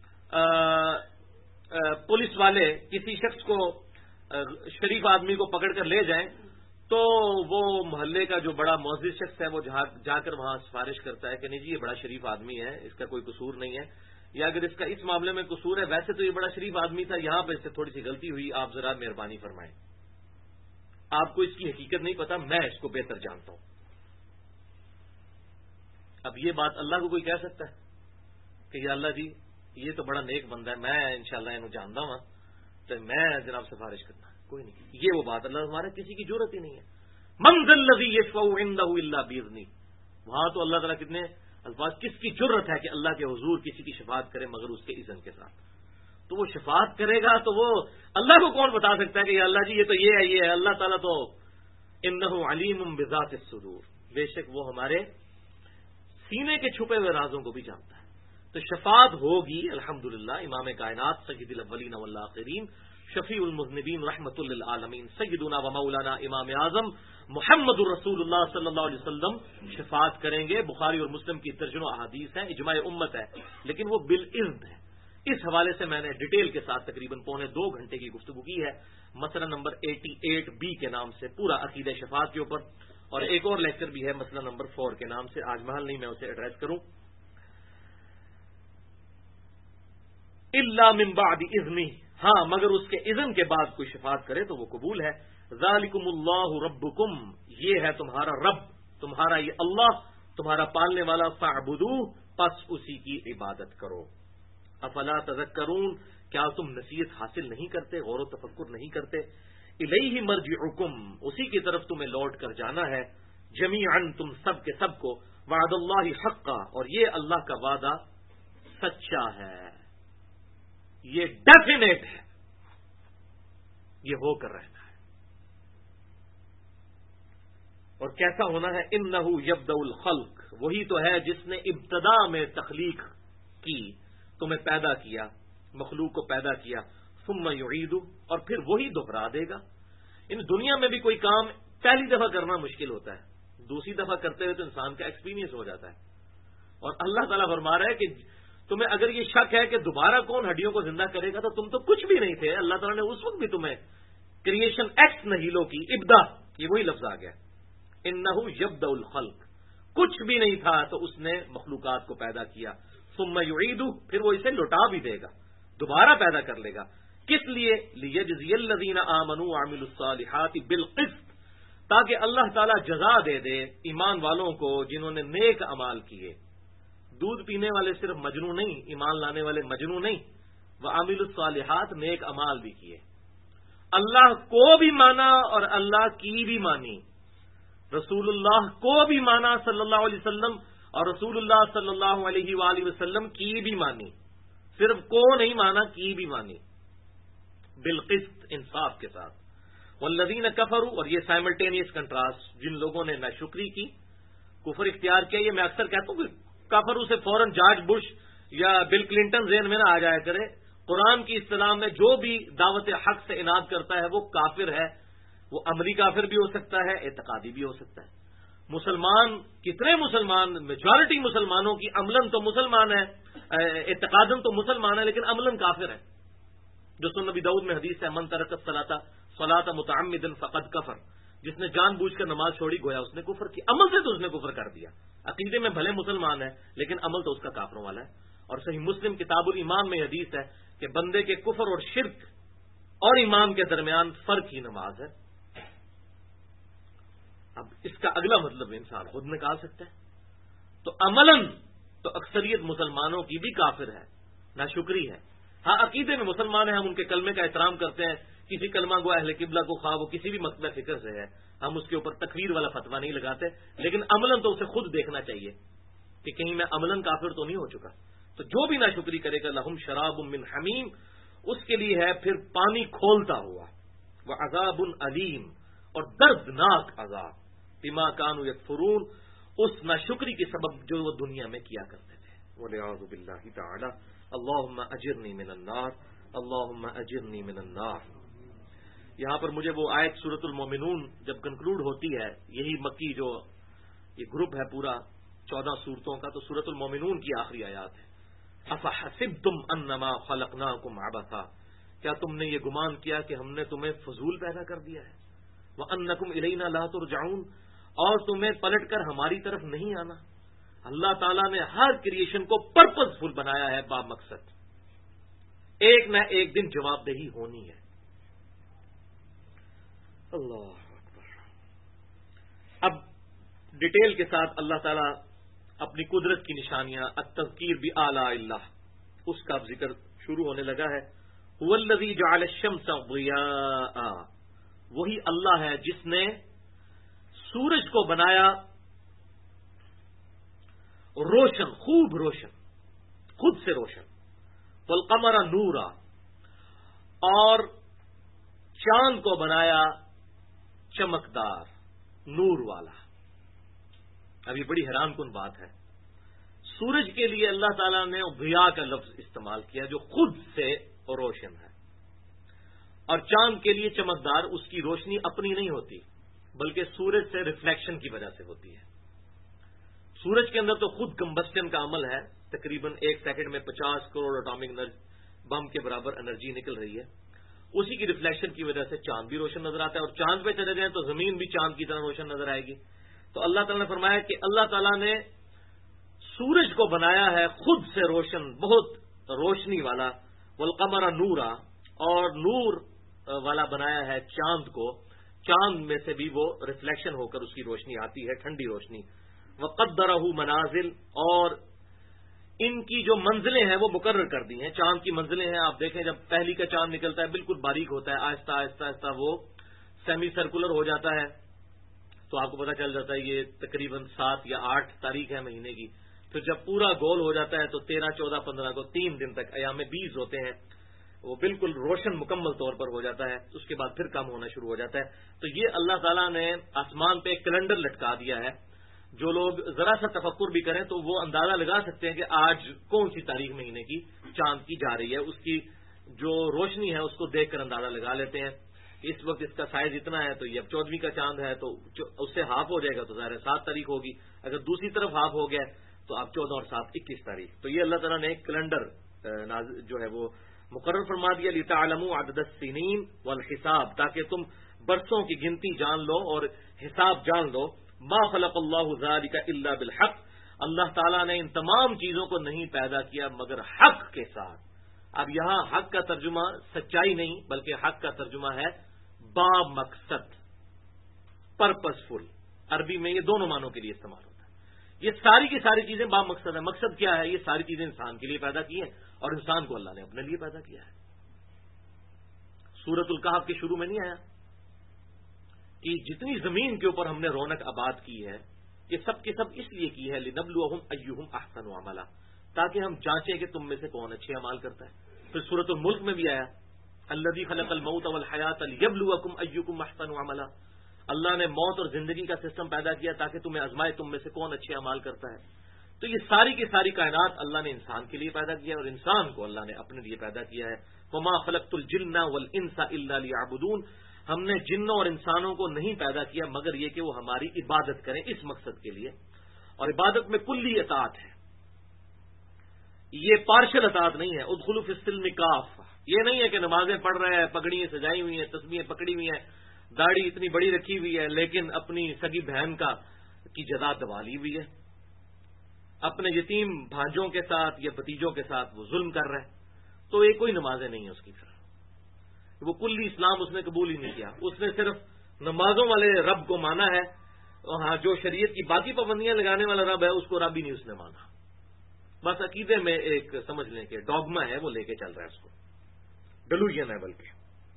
پولیس والے کسی شخص کو، شریف آدمی کو پکڑ کر لے جائیں، تو وہ محلے کا جو بڑا معزز شخص ہے وہ جا کر وہاں سفارش کرتا ہے کہ نہیں جی یہ بڑا شریف آدمی ہے، اس کا کوئی قصور نہیں ہے، یا اگر اس کا اس معاملے میں قصور ہے، ویسے تو یہ بڑا شریف آدمی تھا، یہاں پہ اس سے تھوڑی سی غلطی ہوئی، آپ ذرا مہربانی فرمائیں. آپ کو اس کی حقیقت نہیں پتا، میں اس کو بہتر جانتا ہوں. اب یہ بات اللہ کو کوئی کہہ سکتا ہے کہ یا اللہ جی یہ تو بڑا نیک بندہ ہے، میں انشاءاللہ انہوں جانتا ہوں تو میں جناب سفارش کرنا؟ کوئی نہیں. یہ وہ بات اللہ ہمارے کسی کی ضرورت ہی نہیں ہے. من ذا الذی یشفع عنده الا باذنہ، وہاں تو اللہ تعالیٰ کتنے الفاظ، کس کی جرت ہے کہ اللہ کے حضور کسی کی شفاعت کرے مگر اس کے اذن کے ساتھ. تو وہ شفاعت کرے گا تو وہ اللہ کو کون بتا سکتا ہے کہ یا اللہ جی یہ تو یہ ہے. اللہ تعالیٰ تو انہ علیم بذات الصدور، بے شک وہ ہمارے سینے کے چھپے ہوئے رازوں کو بھی جانتا ہے. تو شفاعت ہوگی الحمدللہ. امام کائنات سید الاولین والآخرین شفیع المذنبین رحمت للعالمین سیدنا و مولانا امام اعظم محمد الرسول اللہ صلی اللہ علیہ وسلم شفاعت کریں گے. بخاری اور مسلم کی درجنوں احادیث ہیں، اجماع امت ہے، لیکن وہ بالاذن ہے. اس حوالے سے میں نے ڈیٹیل کے ساتھ تقریباً 2.25 گھنٹے کی گفتگو کی ہے، مسئلہ نمبر 88B کے نام سے پورا عقیدہ شفاعت کے اوپر، اور ایک اور لیکچر بھی ہے مسئلہ نمبر 4 کے نام سے. آج محل نہیں میں اسے ایڈریس کروں. الا من بعد اذنہ، ہاں مگر اس کے اذن کے بعد کوئی شفاعت کرے تو وہ قبول ہے. ذالکم اللہ ربکم، یہ ہے تمہارا رب، تمہارا یہ اللہ، تمہارا پالنے والا. فاعبدوہ، پس اسی کی عبادت کرو. افلا تذکرون، کیا تم نصیحت حاصل نہیں کرتے، غور و تفکر نہیں کرتے. الیہ مرجعکم، اسی کی طرف تمہیں لوٹ کر جانا ہے. جمیعا، تم سب کے سب کو. وعد اللہ حقا، اور یہ اللہ کا وعدہ سچا ہے، یہ ڈیفینیٹ ہے، یہ ہو کر رہنا ہے. اور کیسا ہونا ہے؟ انہ یبدأ الخلق، وہی تو ہے جس نے ابتدا میں تخلیق کی، تمہیں پیدا کیا، مخلوق کو پیدا کیا. ثم یعید، اور پھر وہی دوہرا دے گا. ان دنیا میں بھی کوئی کام پہلی دفعہ کرنا مشکل ہوتا ہے، دوسری دفعہ کرتے ہوئے تو انسان کا ایکسپیرینس ہو جاتا ہے. اور اللہ تعالیٰ فرما رہا ہے کہ تمہیں اگر یہ شک ہے کہ دوبارہ کون ہڈیوں کو زندہ کرے گا، تو تم تو کچھ بھی نہیں تھے. اللہ تعالیٰ نے اس وقت بھی تمہیں کریشن ایکس نہیلو کی، ابدا، یہ وہی لفظ آ گیا. انہ یبدأ الخلق، کچھ بھی نہیں تھا تو اس نے مخلوقات کو پیدا کیا. ثم یعید، پھر وہ اسے لوٹا بھی دے گا، دوبارہ پیدا کر لے گا. کس لیے؟ لیجزی الذین آمنوا وعملوا الصالحات بالقسط، تاکہ اللہ تعالیٰ جزا دے دے ایمان والوں کو جنہوں نے نیک اعمال کیے. دودھ پینے والے صرف مجنو نہیں، ایمان لانے والے مجنو نہیں. وعملوا الصالحات، نیک اعمال بھی کیے. اللہ کو بھی مانا اور اللہ کی بھی مانی، رسول اللہ کو بھی مانا صلی اللہ علیہ وسلم، اور رسول اللہ صلی اللہ علیہ وآلہ وسلم کی بھی مانی. صرف کو نہیں مانا، کی بھی مانی. بالقسط، انصاف کے ساتھ. والذین کفروا، اور یہ سائملٹینیس کنٹراسٹ، جن لوگوں نے ناشکری کی، کفر اختیار کیا. یہ میں اکثر کہتا ہوں کہ کافروں سے فوراً جارج بش یا بل کلنٹن ذہن میں نہ آ جایا کرے. قرآن کی اصطلاح میں جو بھی دعوت حق سے اناد کرتا ہے وہ کافر ہے. وہ عملی کافر بھی ہو سکتا ہے، اعتقادی بھی ہو سکتا ہے. مسلمان، کتنے مسلمان، میجورٹی مسلمانوں کی عملاً تو مسلمان ہے، اعتقاداً تو مسلمان ہے، لیکن عملاً کافر ہے. جو سنن نبی داؤد میں حدیث ہے، من ترک الصلاۃ متعمدا فقد کفر، جس نے جان بوجھ کر نماز چھوڑی گویا اس نے کفر کی. عمل سے تو اس نے کفر کر دیا. عقیدے میں بھلے مسلمان ہے لیکن عمل تو اس کا کافروں والا ہے. اور صحیح مسلم کتاب الایمان میں حدیث ہے کہ بندے کے کفر اور شرک اور ایمان کے درمیان فرق ہی نماز ہے. اب اس کا اگلا مطلب انسان خود نکال سکتا ہے. تو عملاً تو اکثریت مسلمانوں کی بھی کافر ہے، ناشکری ہے. ہاں، عقیدے میں مسلمان ہیں، ہم ان کے کلمے کا احترام کرتے ہیں. کسی کلمہ گو اہل قبلہ کو خواہ وہ کسی بھی مقصد فکر سے ہے، ہم اس کے اوپر تکفیر والا فتویٰ نہیں لگاتے، لیکن عملاً تو اسے خود دیکھنا چاہیے کہ کہیں میں عملاً کافر تو نہیں ہو چکا. تو جو بھی ناشکری کرے گا لہم شراب من حمیم، اس کے لیے ہے پھر پانی کھولتا ہوا، وعذاب علیم، اور دردناک عذاب، بما کانوا یکفرون، اس ناشکری کے سبب جو وہ دنیا میں کیا کرتے تھے. والعیاذ باللہ تعالی. اللہم اجرنی من النار، اللہم اجرنی من النار. یہاں پر مجھے وہ آیت سورۃ المومنون جب کنکلوڈ ہوتی ہے، یہی مکی جو یہ گروپ ہے پورا 14 سورتوں کا، تو سورۃ المومنون کی آخری آیات ہے. افحسبتم انما خلقناکم عبثا، کیا تم نے یہ گمان کیا کہ ہم نے تمہیں فضول پیدا کر دیا ہے؟ وانکم الینا لا ترجعون، اور تمہیں پلٹ کر ہماری طرف نہیں آنا. اللہ تعالیٰ نے ہر کریشن کو پرپز فل بنایا ہے، با مقصد. ایک نہ ایک دن جواب دہی ہونی ہے. اللہ اکبر. اب ڈیٹیل کے ساتھ اللہ تعالیٰ اپنی قدرت کی نشانیاں، التذکیر بآلاء اللہ، اس کا اب ذکر شروع ہونے لگا ہے. هو الذی جعل الشمس ضیاء، وہی اللہ ہے جس نے سورج کو بنایا روشن، خوب روشن، خود سے روشن. والقمر نورا، اور چاند کو بنایا چمکدار، نور والا. ابھی بڑی حیران کن بات ہے. سورج کے لیے اللہ تعالیٰ نے ضیاء کا لفظ استعمال کیا جو خود سے روشن ہے، اور چاند کے لیے چمکدار. اس کی روشنی اپنی نہیں ہوتی بلکہ سورج سے ریفلیکشن کی وجہ سے ہوتی ہے. سورج کے اندر تو خود کمبسٹن کا عمل ہے، تقریباً 1 سیکنڈ میں 50 کروڑ اٹامک بم کے برابر انرجی نکل رہی ہے. اسی کی ریفلیکشن کی وجہ سے چاند بھی روشن نظر آتا ہے، اور چاند پہ چلے جائیں تو زمین بھی چاند کی طرح روشن نظر آئے گی. تو اللہ تعالیٰ نے فرمایا کہ اللہ تعالیٰ نے سورج کو بنایا ہے خود سے روشن، بہت روشنی والا. والقمر نورا، اور نور والا بنایا ہے چاند کو. چاند میں سے بھی وہ ریفلیکشن ہو کر اس کی روشنی آتی ہے، ٹھنڈی روشنی. وقدرہ منازل، اور ان کی جو منزلیں ہیں وہ مقرر کر دی ہیں. چاند کی منزلیں ہیں، آپ دیکھیں جب پہلی کا چاند نکلتا ہے بالکل باریک ہوتا ہے، آہستہ آہستہ آہستہ وہ سیمی سرکولر ہو جاتا ہے. تو آپ کو پتہ چل جاتا ہے یہ تقریباً 7 یا 8 تاریخ ہے مہینے کی. پھر جب پورا گول ہو جاتا ہے تو 13، 14، 15 کو 3 دن تک ایام بیز ہوتے ہیں، وہ بالکل روشن مکمل طور پر ہو جاتا ہے. اس کے بعد پھر کم ہونا شروع ہو جاتا ہے. تو یہ اللہ تعالیٰ نے آسمان پہ ایک کیلنڈر لٹکا دیا ہے. جو لوگ ذرا سا تفکر بھی کریں تو وہ اندازہ لگا سکتے ہیں کہ آج کون سی تاریخ مہینے کی چاند کی جا رہی ہے. اس کی جو روشنی ہے اس کو دیکھ کر اندازہ لگا لیتے ہیں. اس وقت اس کا سائز اتنا ہے تو یہ اب 14ویں کا چاند ہے تو اس سے ہاف ہو جائے گا تو ظاہر 7 تاریخ ہوگی. اگر دوسری طرف ہاف ہو گیا تو اب 14 اور 7 21 تاریخ. تو یہ اللہ تعالیٰ نے ایک کیلنڈر جو ہے وہ مقرر فرما دیا. لِتَعْلَمُوا عَدَدَ السِّنِينَ وَالْحِسَابَ، تاکہ تم برسوں کی گنتی جان لو اور حساب جان لو. ما خلق اللہ ذلک الا بالحق، اللہ تعالیٰ نے ان تمام چیزوں کو نہیں پیدا کیا مگر حق کے ساتھ. اب یہاں حق کا ترجمہ سچائی نہیں بلکہ حق کا ترجمہ ہے با مقصد، پرپز فل. عربی میں یہ دونوں معنوں کے لیے استعمال ہوتا ہے. یہ ساری کی ساری چیزیں با مقصد ہے. مقصد کیا ہے؟ یہ ساری چیزیں انسان کے لیے پیدا کی ہیں اور انسان کو اللہ نے اپنے لیے پیدا کیا ہے. سورۃ الکہف کے شروع میں نہیں آیا کہ جتنی زمین کے اوپر ہم نے رونق آباد کی ہے یہ سب کے سب اس لیے کی ہے لنبلوہم ایہم احسن عملا، تاکہ ہم جانچیں کہ تم میں سے کون اچھے اعمال کرتا ہے. پھر سورۃ الملک میں بھی آیا الذی خلق الموت والحیات لیبلوکم ایکم احسن عملا، اللہ نے موت اور زندگی کا سسٹم پیدا کیا تاکہ تمہیں آزمائے تم میں سے کون اچھے اعمال کرتا ہے۔ تو یہ ساری کی ساری کائنات اللہ نے انسان کے لیے پیدا کیا اور انسان کو اللہ نے اپنے لیے پیدا کیا ہے۔ وما خلقت الجن والانس الا لیعبدون، ہم نے جنوں اور انسانوں کو نہیں پیدا کیا مگر یہ کہ وہ ہماری عبادت کریں، اس مقصد کے لیے۔ اور عبادت میں کلی اطاعت ہے، یہ پارشل اطاعت نہیں ہے۔ ادخلوا فی السلم کافہ، یہ نہیں ہے کہ نمازیں پڑھ رہے ہیں، پگڑیاں سجائی ہوئی ہیں، تسبیحیں پکڑی ہوئی ہیں، داڑھی اتنی بڑی رکھی ہوئی ہے، لیکن اپنی سگی بہن کی جزا دبا لی ہوئی ہے، اپنے یتیم بھانجوں کے ساتھ یا بھتیجوں کے ساتھ وہ ظلم کر رہا ہے، تو یہ کوئی نمازیں نہیں ہے اس کی طرح، وہ کلی اسلام اس نے قبول ہی نہیں کیا۔ اس نے صرف نمازوں والے رب کو مانا ہے، ہاں جو شریعت کی باقی پابندیاں لگانے والا رب ہے اس کو رب ہی نہیں اس نے مانا، بس عقیدے میں ایک سمجھ لیں کہ ڈوگما ہے، وہ لے کے چل رہا ہے اس کو، ڈیلوژن ہے بلکہ۔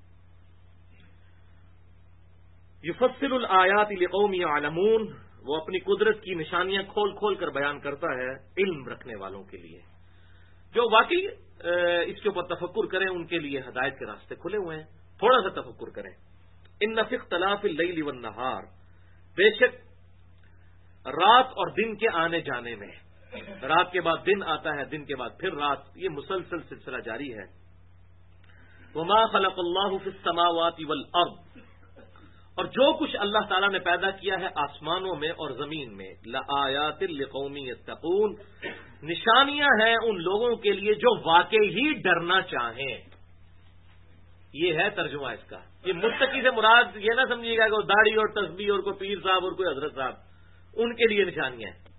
یفصل الآیات لقوم یعلمون، وہ اپنی قدرت کی نشانیاں کھول کھول کر بیان کرتا ہے علم رکھنے والوں کے لیے، جو واقعی اس کے اوپر تفکر کریں ان کے لیے ہدایت کے راستے کھلے ہوئے ہیں۔ تھوڑا سا تفکر کریں۔ ان فی اختلاف اللیل والنہار، بے شک رات اور دن کے آنے جانے میں، رات کے بعد دن آتا ہے، دن کے بعد پھر رات، یہ مسلسل سلسلہ جاری ہے۔ وما خلق اللہ فی السماوات والارض، اور جو کچھ اللہ تعالیٰ نے پیدا کیا ہے آسمانوں میں اور زمین میں، لآیات لقوم یتقون، نشانیاں ہیں ان لوگوں کے لیے جو واقعی ہی ڈرنا چاہیں۔ یہ ہے ترجمہ اس کا۔ یہ متقی سے مراد یہ نہ سمجھیے گا کہ وہ داڑھی اور تسبیح اور کوئی پیر صاحب اور کوئی حضرت صاحب، ان کے لیے نشانیاں ہیں۔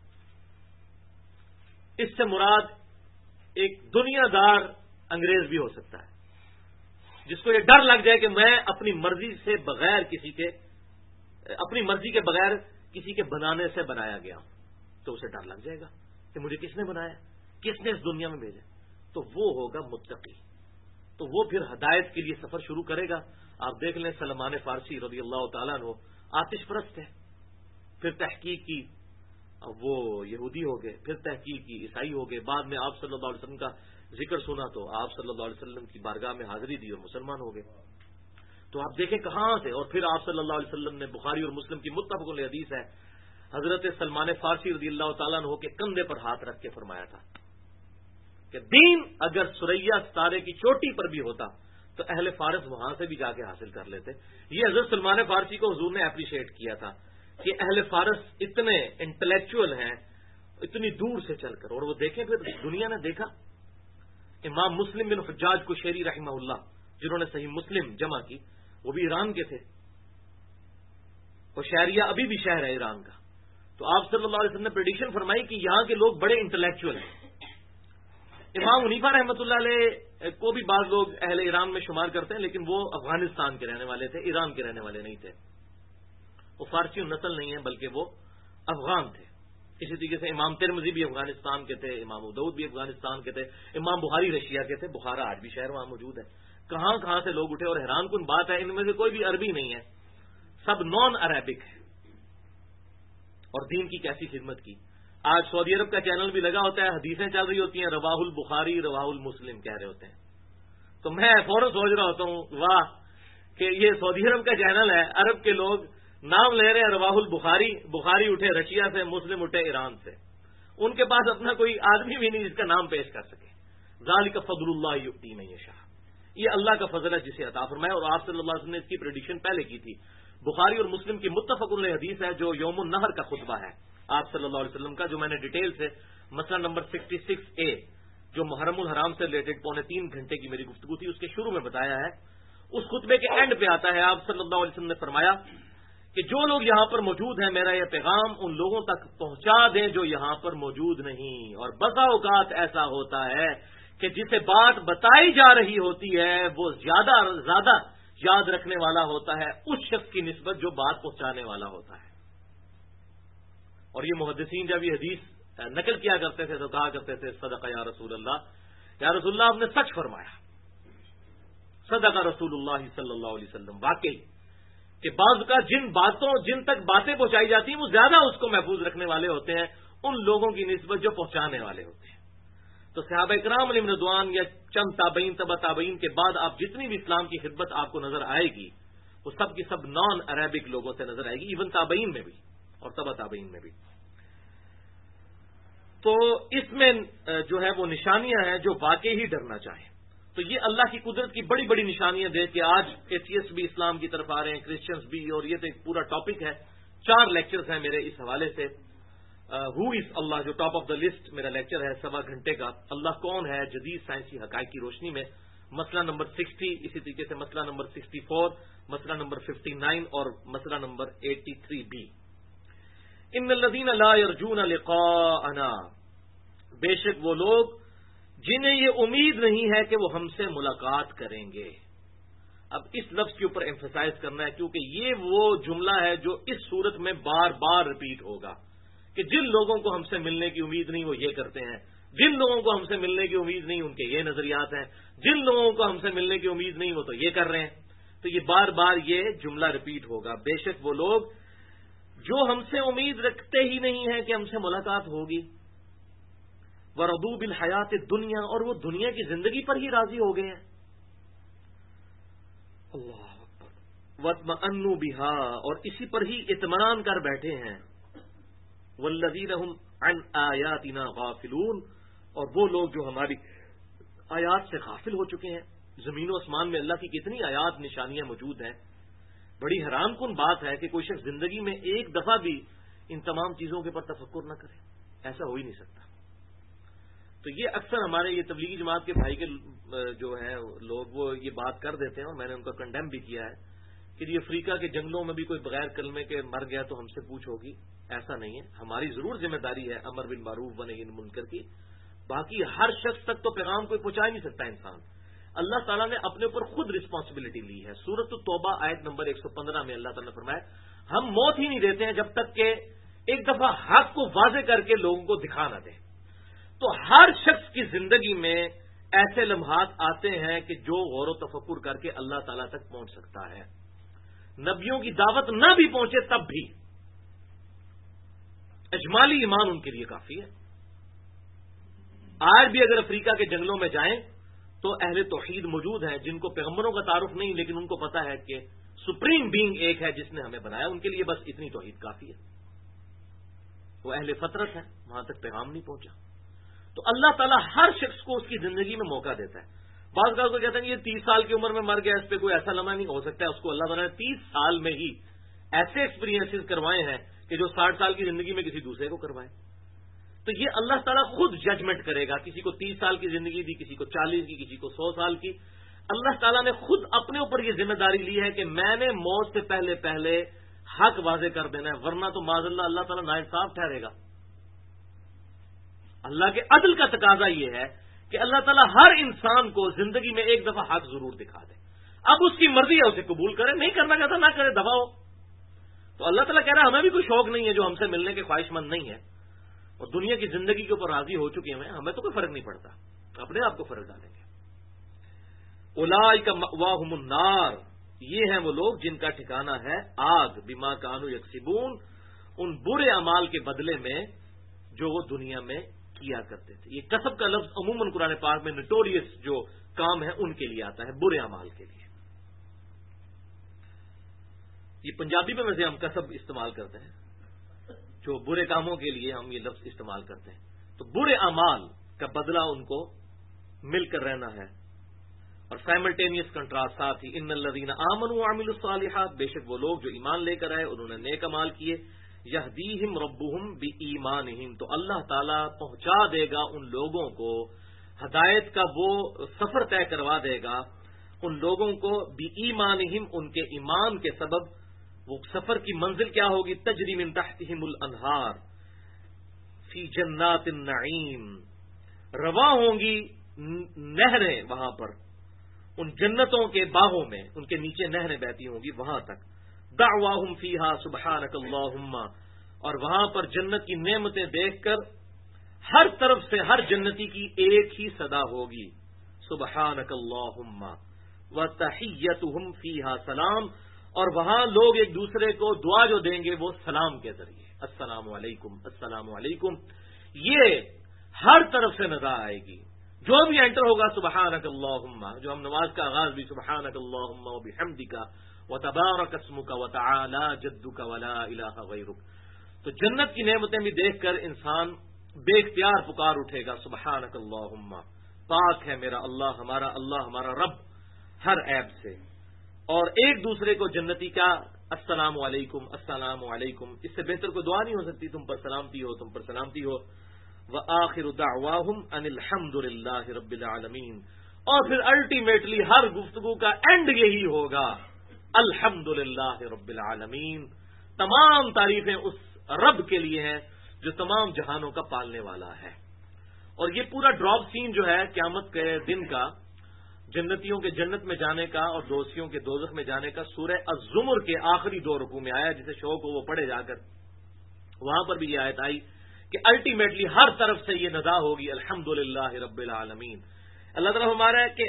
اس سے مراد ایک دنیا دار انگریز بھی ہو سکتا ہے جس کو یہ ڈر لگ جائے کہ میں اپنی مرضی سے بغیر اپنی مرضی کے بغیر کسی کے بنانے سے بنایا گیا ہوں، تو اسے ڈر لگ جائے گا کہ مجھے کس نے بنایا، کس نے اس دنیا میں بھیجا، تو وہ ہوگا متقی، تو وہ پھر ہدایت کے لیے سفر شروع کرے گا۔ آپ دیکھ لیں سلمان فارسی رضی اللہ تعالیٰ عنہ آتش پرست ہے، پھر تحقیق کی وہ یہودی ہو گئے، پھر تحقیق کی عیسائی ہو گئے، بعد میں آپ صلی اللہ علیہ وسلم کا ذکر سنا تو آپ صلی اللہ علیہ وسلم کی بارگاہ میں حاضری دی اور مسلمان ہو گئے۔ تو آپ دیکھیں کہاں سے، اور پھر آپ صلی اللہ علیہ وسلم نے، بخاری اور مسلم کی متفق علیہ حدیث ہے، حضرت سلمان فارسی رضی اللہ تعالیٰ عنہ کے کندھے پر ہاتھ رکھ کے فرمایا تھا کہ دین اگر سریا ستارے کی چوٹی پر بھی ہوتا تو اہل فارس وہاں سے بھی جا کے حاصل کر لیتے۔ یہ حضرت سلمان فارسی کو حضور نے اپریشیٹ کیا تھا کہ اہل فارس اتنے انٹلیکچوئل ہیں اتنی دور سے چل کر، اور وہ دیکھیں پھر دنیا نے دیکھا امام مسلم بن حجاج قشیری رحمہ اللہ جنہوں نے صحیح مسلم جمع کی، وہ بھی ایران کے تھے، اور شہریہ ابھی بھی شہر ہے ایران کا۔ تو آپ صلی اللہ علیہ وسلم نے پریڈکشن فرمائی کہ یہاں کے لوگ بڑے انٹلیکچوئل ہیں۔ امام حنیفہ رحمۃ اللہ علیہ کو بھی بعض لوگ اہل ایران میں شمار کرتے ہیں، لیکن وہ افغانستان کے رہنے والے تھے، ایران کے رہنے والے نہیں تھے، وہ فارسی نسل نہیں ہے بلکہ وہ افغان تھے۔ اسی طریقے سے امام ترمذی بھی افغانستان کے تھے، امام ابو داؤد بھی افغانستان کے تھے، امام بخاری رشیا کے تھے، بخارا آج بھی شہر وہاں موجود ہے۔ کہاں کہاں سے لوگ اٹھے، اور حیران کن بات ہے ان میں سے کوئی بھی عربی نہیں ہے، سب نان عربک ہے، اور دین کی کیسی خدمت کی۔ آج سعودی عرب کا چینل بھی لگا ہوتا ہے، حدیثیں چل رہی ہوتی ہیں، رواہ البخاری رواہ المسلم کہہ رہے ہوتے ہیں، تو میں فوراً سوچ رہا ہوتا ہوں واہ کہ یہ سعودی عرب کا چینل ہے، عرب کے لوگ نام لے رہے ہیں رواہ البخاری، بخاری اٹھے رشیا سے، مسلم اٹھے ایران سے، ان کے پاس اپنا کوئی آدمی بھی نہیں جس کا نام پیش کر سکے۔ ذالک فضل اللہ یؤتی من یشاء، یہ اللہ کا فضل ہے جسے عطا فرمائے، اور آپ صلی اللہ علیہ وسلم نے اس کی پریڈکشن پہلے کی تھی۔ بخاری اور مسلم کی متفق علیہ حدیث ہے جو یوم النہر کا خطبہ ہے آپ صلی اللہ علیہ وسلم کا، جو میں نے ڈیٹیل سے مسئلہ نمبر 66A جو محرم الحرام سے ریلیٹڈ 3.25 گھنٹے کی میری گفتگو تھی اس کے شروع میں بتایا ہے، اس خطبے کے اینڈ پہ آتا ہے آپ صلی اللہ علیہ وسلم نے فرمایا کہ جو لوگ یہاں پر موجود ہیں میرا یہ پیغام ان لوگوں تک پہنچا دیں جو یہاں پر موجود نہیں، اور بسا اوقات ایسا ہوتا ہے کہ جسے بات بتائی جا رہی ہوتی ہے وہ زیادہ یاد رکھنے والا ہوتا ہے اس شخص کی نسبت جو بات پہنچانے والا ہوتا ہے۔ اور یہ محدثین جب یہ حدیث نقل کیا کرتے تھے تو کہا کرتے تھے صدق یا رسول اللہ، یا رسول اللہ آپ نے سچ فرمایا، صدق رسول اللہ صلی اللہ علیہ وسلم۔ واقعی کہ بعض کا جن تک باتیں پہنچائی جاتی ہیں وہ زیادہ اس کو محفوظ رکھنے والے ہوتے ہیں ان لوگوں کی نسبت جو پہنچانے والے ہوتے ہیں۔ تو صحابہ کرام علیہم رضوان یا چند تابعین تبع تابعین کے بعد آپ جتنی بھی اسلام کی خدمت آپ کو نظر آئے گی وہ سب کی سب نان عربک لوگوں سے نظر آئے گی، ایون تابعین میں بھی اور تبع تابعین میں بھی۔ تو اس میں جو ہے وہ نشانیاں ہیں جو واقعی ہی ڈرنا چاہیں۔ تو یہ اللہ کی قدرت کی بڑی بڑی نشانیاں دیکھ کے آج ایتھیسٹ بھی اسلام کی طرف آ رہے ہیں، کرسچنز بھی، اور یہ تو ایک پورا ٹاپک ہے، 4 لیکچرز ہیں میرے اس حوالے سے۔ ہو از اللہ جو ٹاپ آف دا لسٹ میرا لیکچر ہے 1.25 گھنٹے کا، اللہ کون ہے جدید سائنسی حقائق کی روشنی میں، مسئلہ نمبر 60، اسی طریقے سے مسئلہ نمبر 64، مسئلہ نمبر 59 اور مسئلہ نمبر 83B۔ ان الذین لا یرجون لقاءنا، بے شک وہ لوگ جنہیں یہ امید نہیں ہے کہ وہ ہم سے ملاقات کریں گے۔ اب اس لفظ کے اوپر ایمفسائز کرنا ہے کیونکہ یہ وہ جملہ ہے جو اس صورت میں بار بار ریپیٹ ہوگا کہ جن لوگوں کو ہم سے ملنے کی امید نہیں وہ یہ کرتے ہیں، جن لوگوں کو ہم سے ملنے کی امید نہیں ان کے یہ نظریات ہیں، جن لوگوں کو ہم سے ملنے کی امید نہیں وہ تو یہ کر رہے ہیں۔ تو یہ بار بار یہ جملہ ریپیٹ ہوگا، بے شک وہ لوگ جو ہم سے امید رکھتے ہی نہیں ہیں کہ ہم سے ملاقات ہوگی، وَرَضُوا بِالْحَيَاةِ الدُّنْيَا، اور وہ دنیا کی زندگی پر ہی راضی ہو گئے ہیں۔ اللہ اکبر، وَاطْمَأَنُّوا بِهَا، اور اسی پر ہی اطمینان کر بیٹھے ہیں، وَالَّذِينَ هُمْ عَنْ آيَاتِنَا غَافِلُونَ، اور وہ لوگ جو ہماری آیات سے غافل ہو چکے ہیں۔ زمین و آسمان میں اللہ کی کتنی آیات نشانیاں موجود ہیں، بڑی حیران کن بات ہے کہ کوئی شخص زندگی میں ایک دفعہ بھی ان تمام چیزوں کے پر تفکر نہ کرے، ایسا ہو ہی نہیں سکتا۔ تو یہ اکثر ہمارے یہ تبلیغی جماعت کے بھائی کے جو ہیں لوگ وہ یہ بات کر دیتے ہیں، اور میں نے ان کا کنڈیم بھی کیا ہے کہ یہ افریقہ کے جنگلوں میں بھی کوئی بغیر کلمے کے مر گیا تو ہم سے پوچھ ہوگی، ایسا نہیں ہے۔ ہماری ضرور ذمہ داری ہے امر بالمعروف ونہی عن المنکر کی، باقی ہر شخص تک تو پیغام کوئی پہنچا ہی نہیں سکتا انسان۔ اللہ تعالیٰ نے اپنے اوپر خود رسپانسبلٹی لی ہے۔ سورۃ التوبہ آیت نمبر 115 میں اللہ تعالیٰ نے فرمایا ہم موت ہی نہیں دیتے ہیں جب تک کہ ایک دفعہ حق کو واضح کر کے لوگوں کو دکھا نہ دیں۔ تو ہر شخص کی زندگی میں ایسے لمحات آتے ہیں کہ جو غور و تفکر کر کے اللہ تعالیٰ تک پہنچ سکتا ہے، نبیوں کی دعوت نہ بھی پہنچے تب بھی اجمالی ایمان ان کے لیے کافی ہے۔ آج بھی اگر افریقہ کے جنگلوں میں جائیں تو اہل توحید موجود ہیں جن کو پیغمبروں کا تعارف نہیں، لیکن ان کو پتا ہے کہ سپریم بینگ ایک ہے جس نے ہمیں بنایا، ان کے لیے بس اتنی توحید کافی ہے۔ وہ اہل فطرت ہے، وہاں تک پیغام نہیں پہنچا۔ تو اللہ تعالیٰ ہر شخص کو اس کی زندگی میں موقع دیتا ہے۔ بعض کو کہتے ہیں کہ یہ 30 سال کی عمر میں مر گیا، اس پہ کوئی ایسا لمحہ نہیں ہو سکتا ہے، اس کو اللہ تعالیٰ نے 30 سال میں ہی ایسے ایکسپیرینسز کروائے ہیں کہ جو 60 سال کی زندگی میں کسی دوسرے کو کروائے۔ تو یہ اللہ تعالیٰ خود ججمنٹ کرے گا، کسی کو 30 سال کی زندگی دی، کسی کو 40 کی، کسی کو 100 سال کی۔ اللہ تعالیٰ نے خود اپنے اوپر یہ ذمہ داری لی ہے کہ میں نے موت سے پہلے پہلے حق واضح کر دینا ہے، ورنہ تو معاذ اللہ تعالیٰ ناانصاف ٹھہرے گا۔ اللہ کے عدل کا تقاضا یہ ہے کہ اللہ تعالیٰ ہر انسان کو زندگی میں ایک دفعہ حق ضرور دکھا دے، اب اس کی مرضی ہے اسے قبول کرے، نہیں کرنا چاہتا نہ کرے، دبا ہو۔ تو اللہ تعالیٰ کہہ رہا ہے ہمیں بھی کوئی شوق نہیں ہے جو ہم سے ملنے کے خواہش مند نہیں ہے اور دنیا کی زندگی کے اوپر راضی ہو چکے ہیں، ہمیں تو کوئی فرق نہیں پڑتا، اپنے آپ کو فرق ڈالیں گے۔ اولئک مأواہم النار، یہ ہیں وہ لوگ جن کا ٹھکانہ ہے آگ، بما کانوا یکسبون، ان برے اعمال کے بدلے میں جو وہ دنیا میں کیا کرتے تھے۔ یہ کسب کا لفظ عموماً قرآن پاک میں نوٹوریس جو کام ہے ان کے لیے آتا ہے، برے اعمال کے لیے۔ یہ پنجابی میں ویسے ہم کسب استعمال کرتے ہیں، جو برے کاموں کے لیے ہم یہ لفظ استعمال کرتے ہیں۔ تو برے اعمال کا بدلہ ان کو مل کر رہنا ہے۔ اور سائملٹینیس کنٹراسٹ ساتھ ہی ان الذین آمنوا وعملوا الصالحات، بے شک وہ لوگ جو ایمان لے کر آئے انہوں نے نیک اعمال کیے، یہدیہم ربہم بایمانہم، تو اللہ تعالیٰ پہنچا دے گا ان لوگوں کو، ہدایت کا وہ سفر طے کروا دے گا ان لوگوں کو، بایمانہم، ان کے ایمان کے سبب۔ وہ سفر کی منزل کیا ہوگی؟ تجری من تحتہم الانہار فی جنات النعیم، رواں ہوں گی نہریں وہاں پر ان جنتوں کے باغوں میں، ان کے نیچے نہریں بہتی ہوں گی وہاں تک۔ دعواہم فیہا سبحانک اللہم، اور وہاں پر جنت کی نعمتیں دیکھ کر ہر طرف سے ہر جنتی کی ایک ہی صدا ہوگی، سبحانک اللہم، وتحیتہم فیہا سلام، اور وہاں لوگ ایک دوسرے کو دعا جو دیں گے وہ سلام کے ذریعے، السلام علیکم السلام علیکم۔ یہ ہر طرف سے ندا آئے گی. جو بھی انٹر ہوگا سبحانک اللہم، جو ہم نماز کا آغاز بھی سبحانک اللہم وبحمدک وتبارک اسمک وتعالی جدک ولا الہ غیرک. تو جنت کی نعمتیں بھی دیکھ کر انسان بے اختیار پکار اٹھے گا سبحانک اللہم، پاک ہے میرا اللہ، ہمارا رب ہر عیب سے. اور ایک دوسرے کو جنتی کا السلام علیکم السلام علیکم، اس سے بہتر کوئی دعا نہیں ہو سکتی. تم پر سلامتی ہو، تم پر سلامتی ہو. وآخر دعواہم ان الحمد للہ رب العالمین. اور پھر الٹیمیٹلی ہر گفتگو کا اینڈ یہی ہوگا الحمد للہ رب العالمین. تمام تعریفیں اس رب کے لیے ہیں جو تمام جہانوں کا پالنے والا ہے. اور یہ پورا ڈراپ سین جو ہے قیامت کے دن کا، جنتیوں کے جنت میں جانے کا اور دوزخیوں کے دوزخ میں جانے کا، سورہ الزمر کے آخری 2 رکوع میں آیا، جسے شوق ہو وہ پڑھے جا کر. وہاں پر بھی یہ آیت آئی کہ الٹیمیٹلی ہر طرف سے یہ ندا ہوگی الحمد للہ رب العالمین. اللہ تعالیٰ ہمارا ہے کہ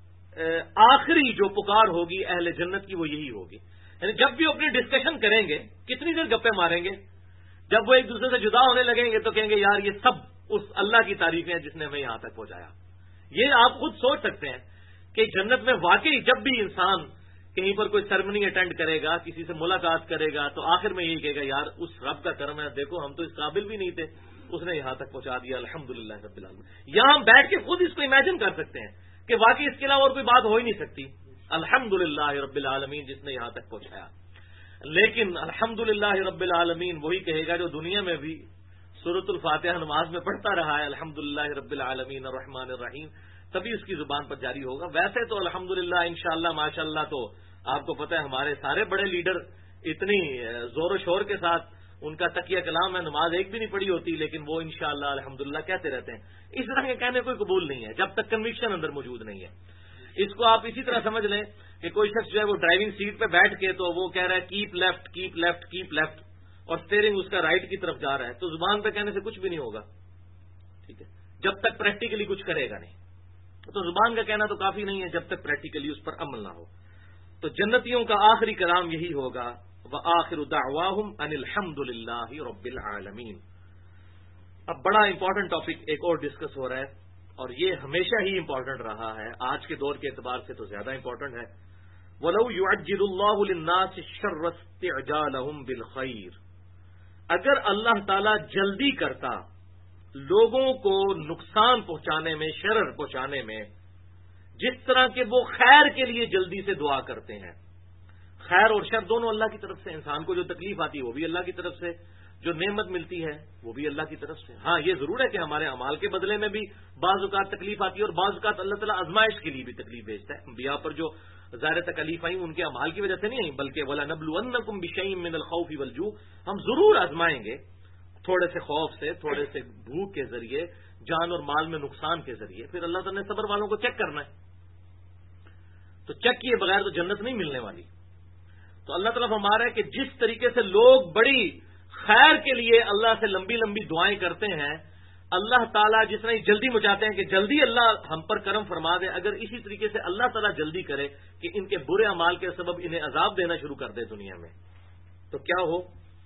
آخری جو پکار ہوگی اہل جنت کی وہ یہی ہوگی. یعنی جب بھی اپنی ڈسکشن کریں گے، کتنی دیر گپے ماریں گے، جب وہ ایک دوسرے سے جدا ہونے لگیں گے تو کہیں گے یار یہ سب اس اللہ کی تعریفیں ہیں جس نے ہمیں یہاں تک پہنچایا. یہ آپ خود سوچ سکتے ہیں کہ جنت میں واقعی جب بھی انسان کہیں پر کوئی سیرمنی اٹینڈ کرے گا، کسی سے ملاقات کرے گا، تو آخر میں یہی کہے گا یار اس رب کا کرم ہے، دیکھو ہم تو اس قابل بھی نہیں تھے، اس نے یہاں تک پہنچا دیا الحمدللہ رب العالمین. یہاں ہم بیٹھ کے خود اس کو امیجن کر سکتے ہیں کہ واقعی اس کے علاوہ اور کوئی بات ہو ہی نہیں سکتی. الحمدللہ رب العالمین جس نے یہاں تک پہنچایا. لیکن الحمدللہ رب العالمین وہی کہے گا جو دنیا میں بھی سورۃ الفاتحہ نماز میں پڑھتا رہا ہے الحمدللہ رب العالمین الرحمن الرحیم، تبھی اس کی زبان پر جاری ہوگا. ویسے تو الحمدللہ انشاءاللہ ماشاءاللہ تو آپ کو پتہ ہے ہمارے سارے بڑے لیڈر اتنی زور و شور کے ساتھ ان کا تقیہ کلام ہے، نماز ایک بھی نہیں پڑھی ہوتی، لیکن وہ انشاءاللہ الحمدللہ کہتے رہتے ہیں. اس طرح کے کہنے کوئی قبول نہیں ہے جب تک کنوکشن اندر موجود نہیں ہے. اس کو آپ اسی طرح سمجھ لیں کہ کوئی شخص جو ہے وہ ڈرائیونگ سیٹ پہ بیٹھ کے تو وہ کہہ رہا ہے keep left keep left keep left, اور اسٹیئرنگ اس کا رائٹ کی طرف جا رہا ہے، تو زبان پہ کہنے سے کچھ بھی نہیں ہوگا. ٹھیک ہے، جب تک پریکٹیکلی کچھ کرے گا نہیں. تو زبان کا کہنا تو کافی نہیں ہے جب تک پریکٹیکلی اس پر عمل نہ ہو. تو جنتیوں کا آخری کلام یہی ہوگا وآخر دعواہم ان الحمد للہ رب العالمین. اب بڑا امپورٹنٹ ٹاپک ایک اور ڈسکس ہو رہا ہے، اور یہ ہمیشہ ہی امپورٹنٹ رہا ہے، آج کے دور کے اعتبار سے تو زیادہ امپورٹنٹ ہے. وَلَوْ يُعَجِّلُ اللَّهُ لِلنَّاسِ الشَّرَّ اسْتِعْجَالَهُم بِالْخَيْرِ. اگر اللہ تعالی جلدی کرتا لوگوں کو نقصان پہنچانے میں، شرر پہنچانے میں، جس طرح کہ وہ خیر کے لیے جلدی سے دعا کرتے ہیں. خیر اور شر دونوں اللہ کی طرف سے. انسان کو جو تکلیف آتی ہے وہ بھی اللہ کی طرف سے، جو نعمت ملتی ہے وہ بھی اللہ کی طرف سے. ہاں یہ ضرور ہے کہ ہمارے اعمال کے بدلے میں بھی بعض اوقات تکلیف آتی ہے، اور بعض اوقات اللہ تعالیٰ آزمائش کے لیے بھی تکلیف بھیجتا ہے. انبیاء پر جو ظاہر تکلیف آئی ان کے اعمال کی وجہ سے نہیں آئی، بلکہ وَلَنَبْلُوَنَّكُمْ بِشَيْءٍ مِّنَ الْخَوْفِ وَالْجُوعِ، ہم ضرور آزمائیں گے تھوڑے سے خوف سے، تھوڑے سے بھوک کے ذریعے، جان اور مال میں نقصان کے ذریعے. پھر اللہ تعالیٰ نے صبر والوں کو چیک کرنا ہے، تو چیک کیے بغیر تو جنت نہیں ملنے والی. تو اللہ تعالیٰ فرما رہا ہے کہ جس طریقے سے لوگ بڑی خیر کے لیے اللہ سے لمبی لمبی دعائیں کرتے ہیں، اللہ تعالیٰ جس طرح جلدی مچاتے ہیں کہ جلدی اللہ ہم پر کرم فرما دے، اگر اسی طریقے سے اللہ تعالیٰ جلدی کرے کہ ان کے برے اعمال کے سبب انہیں عذاب دینا شروع کر دے دنیا میں، تو کیا ہو؟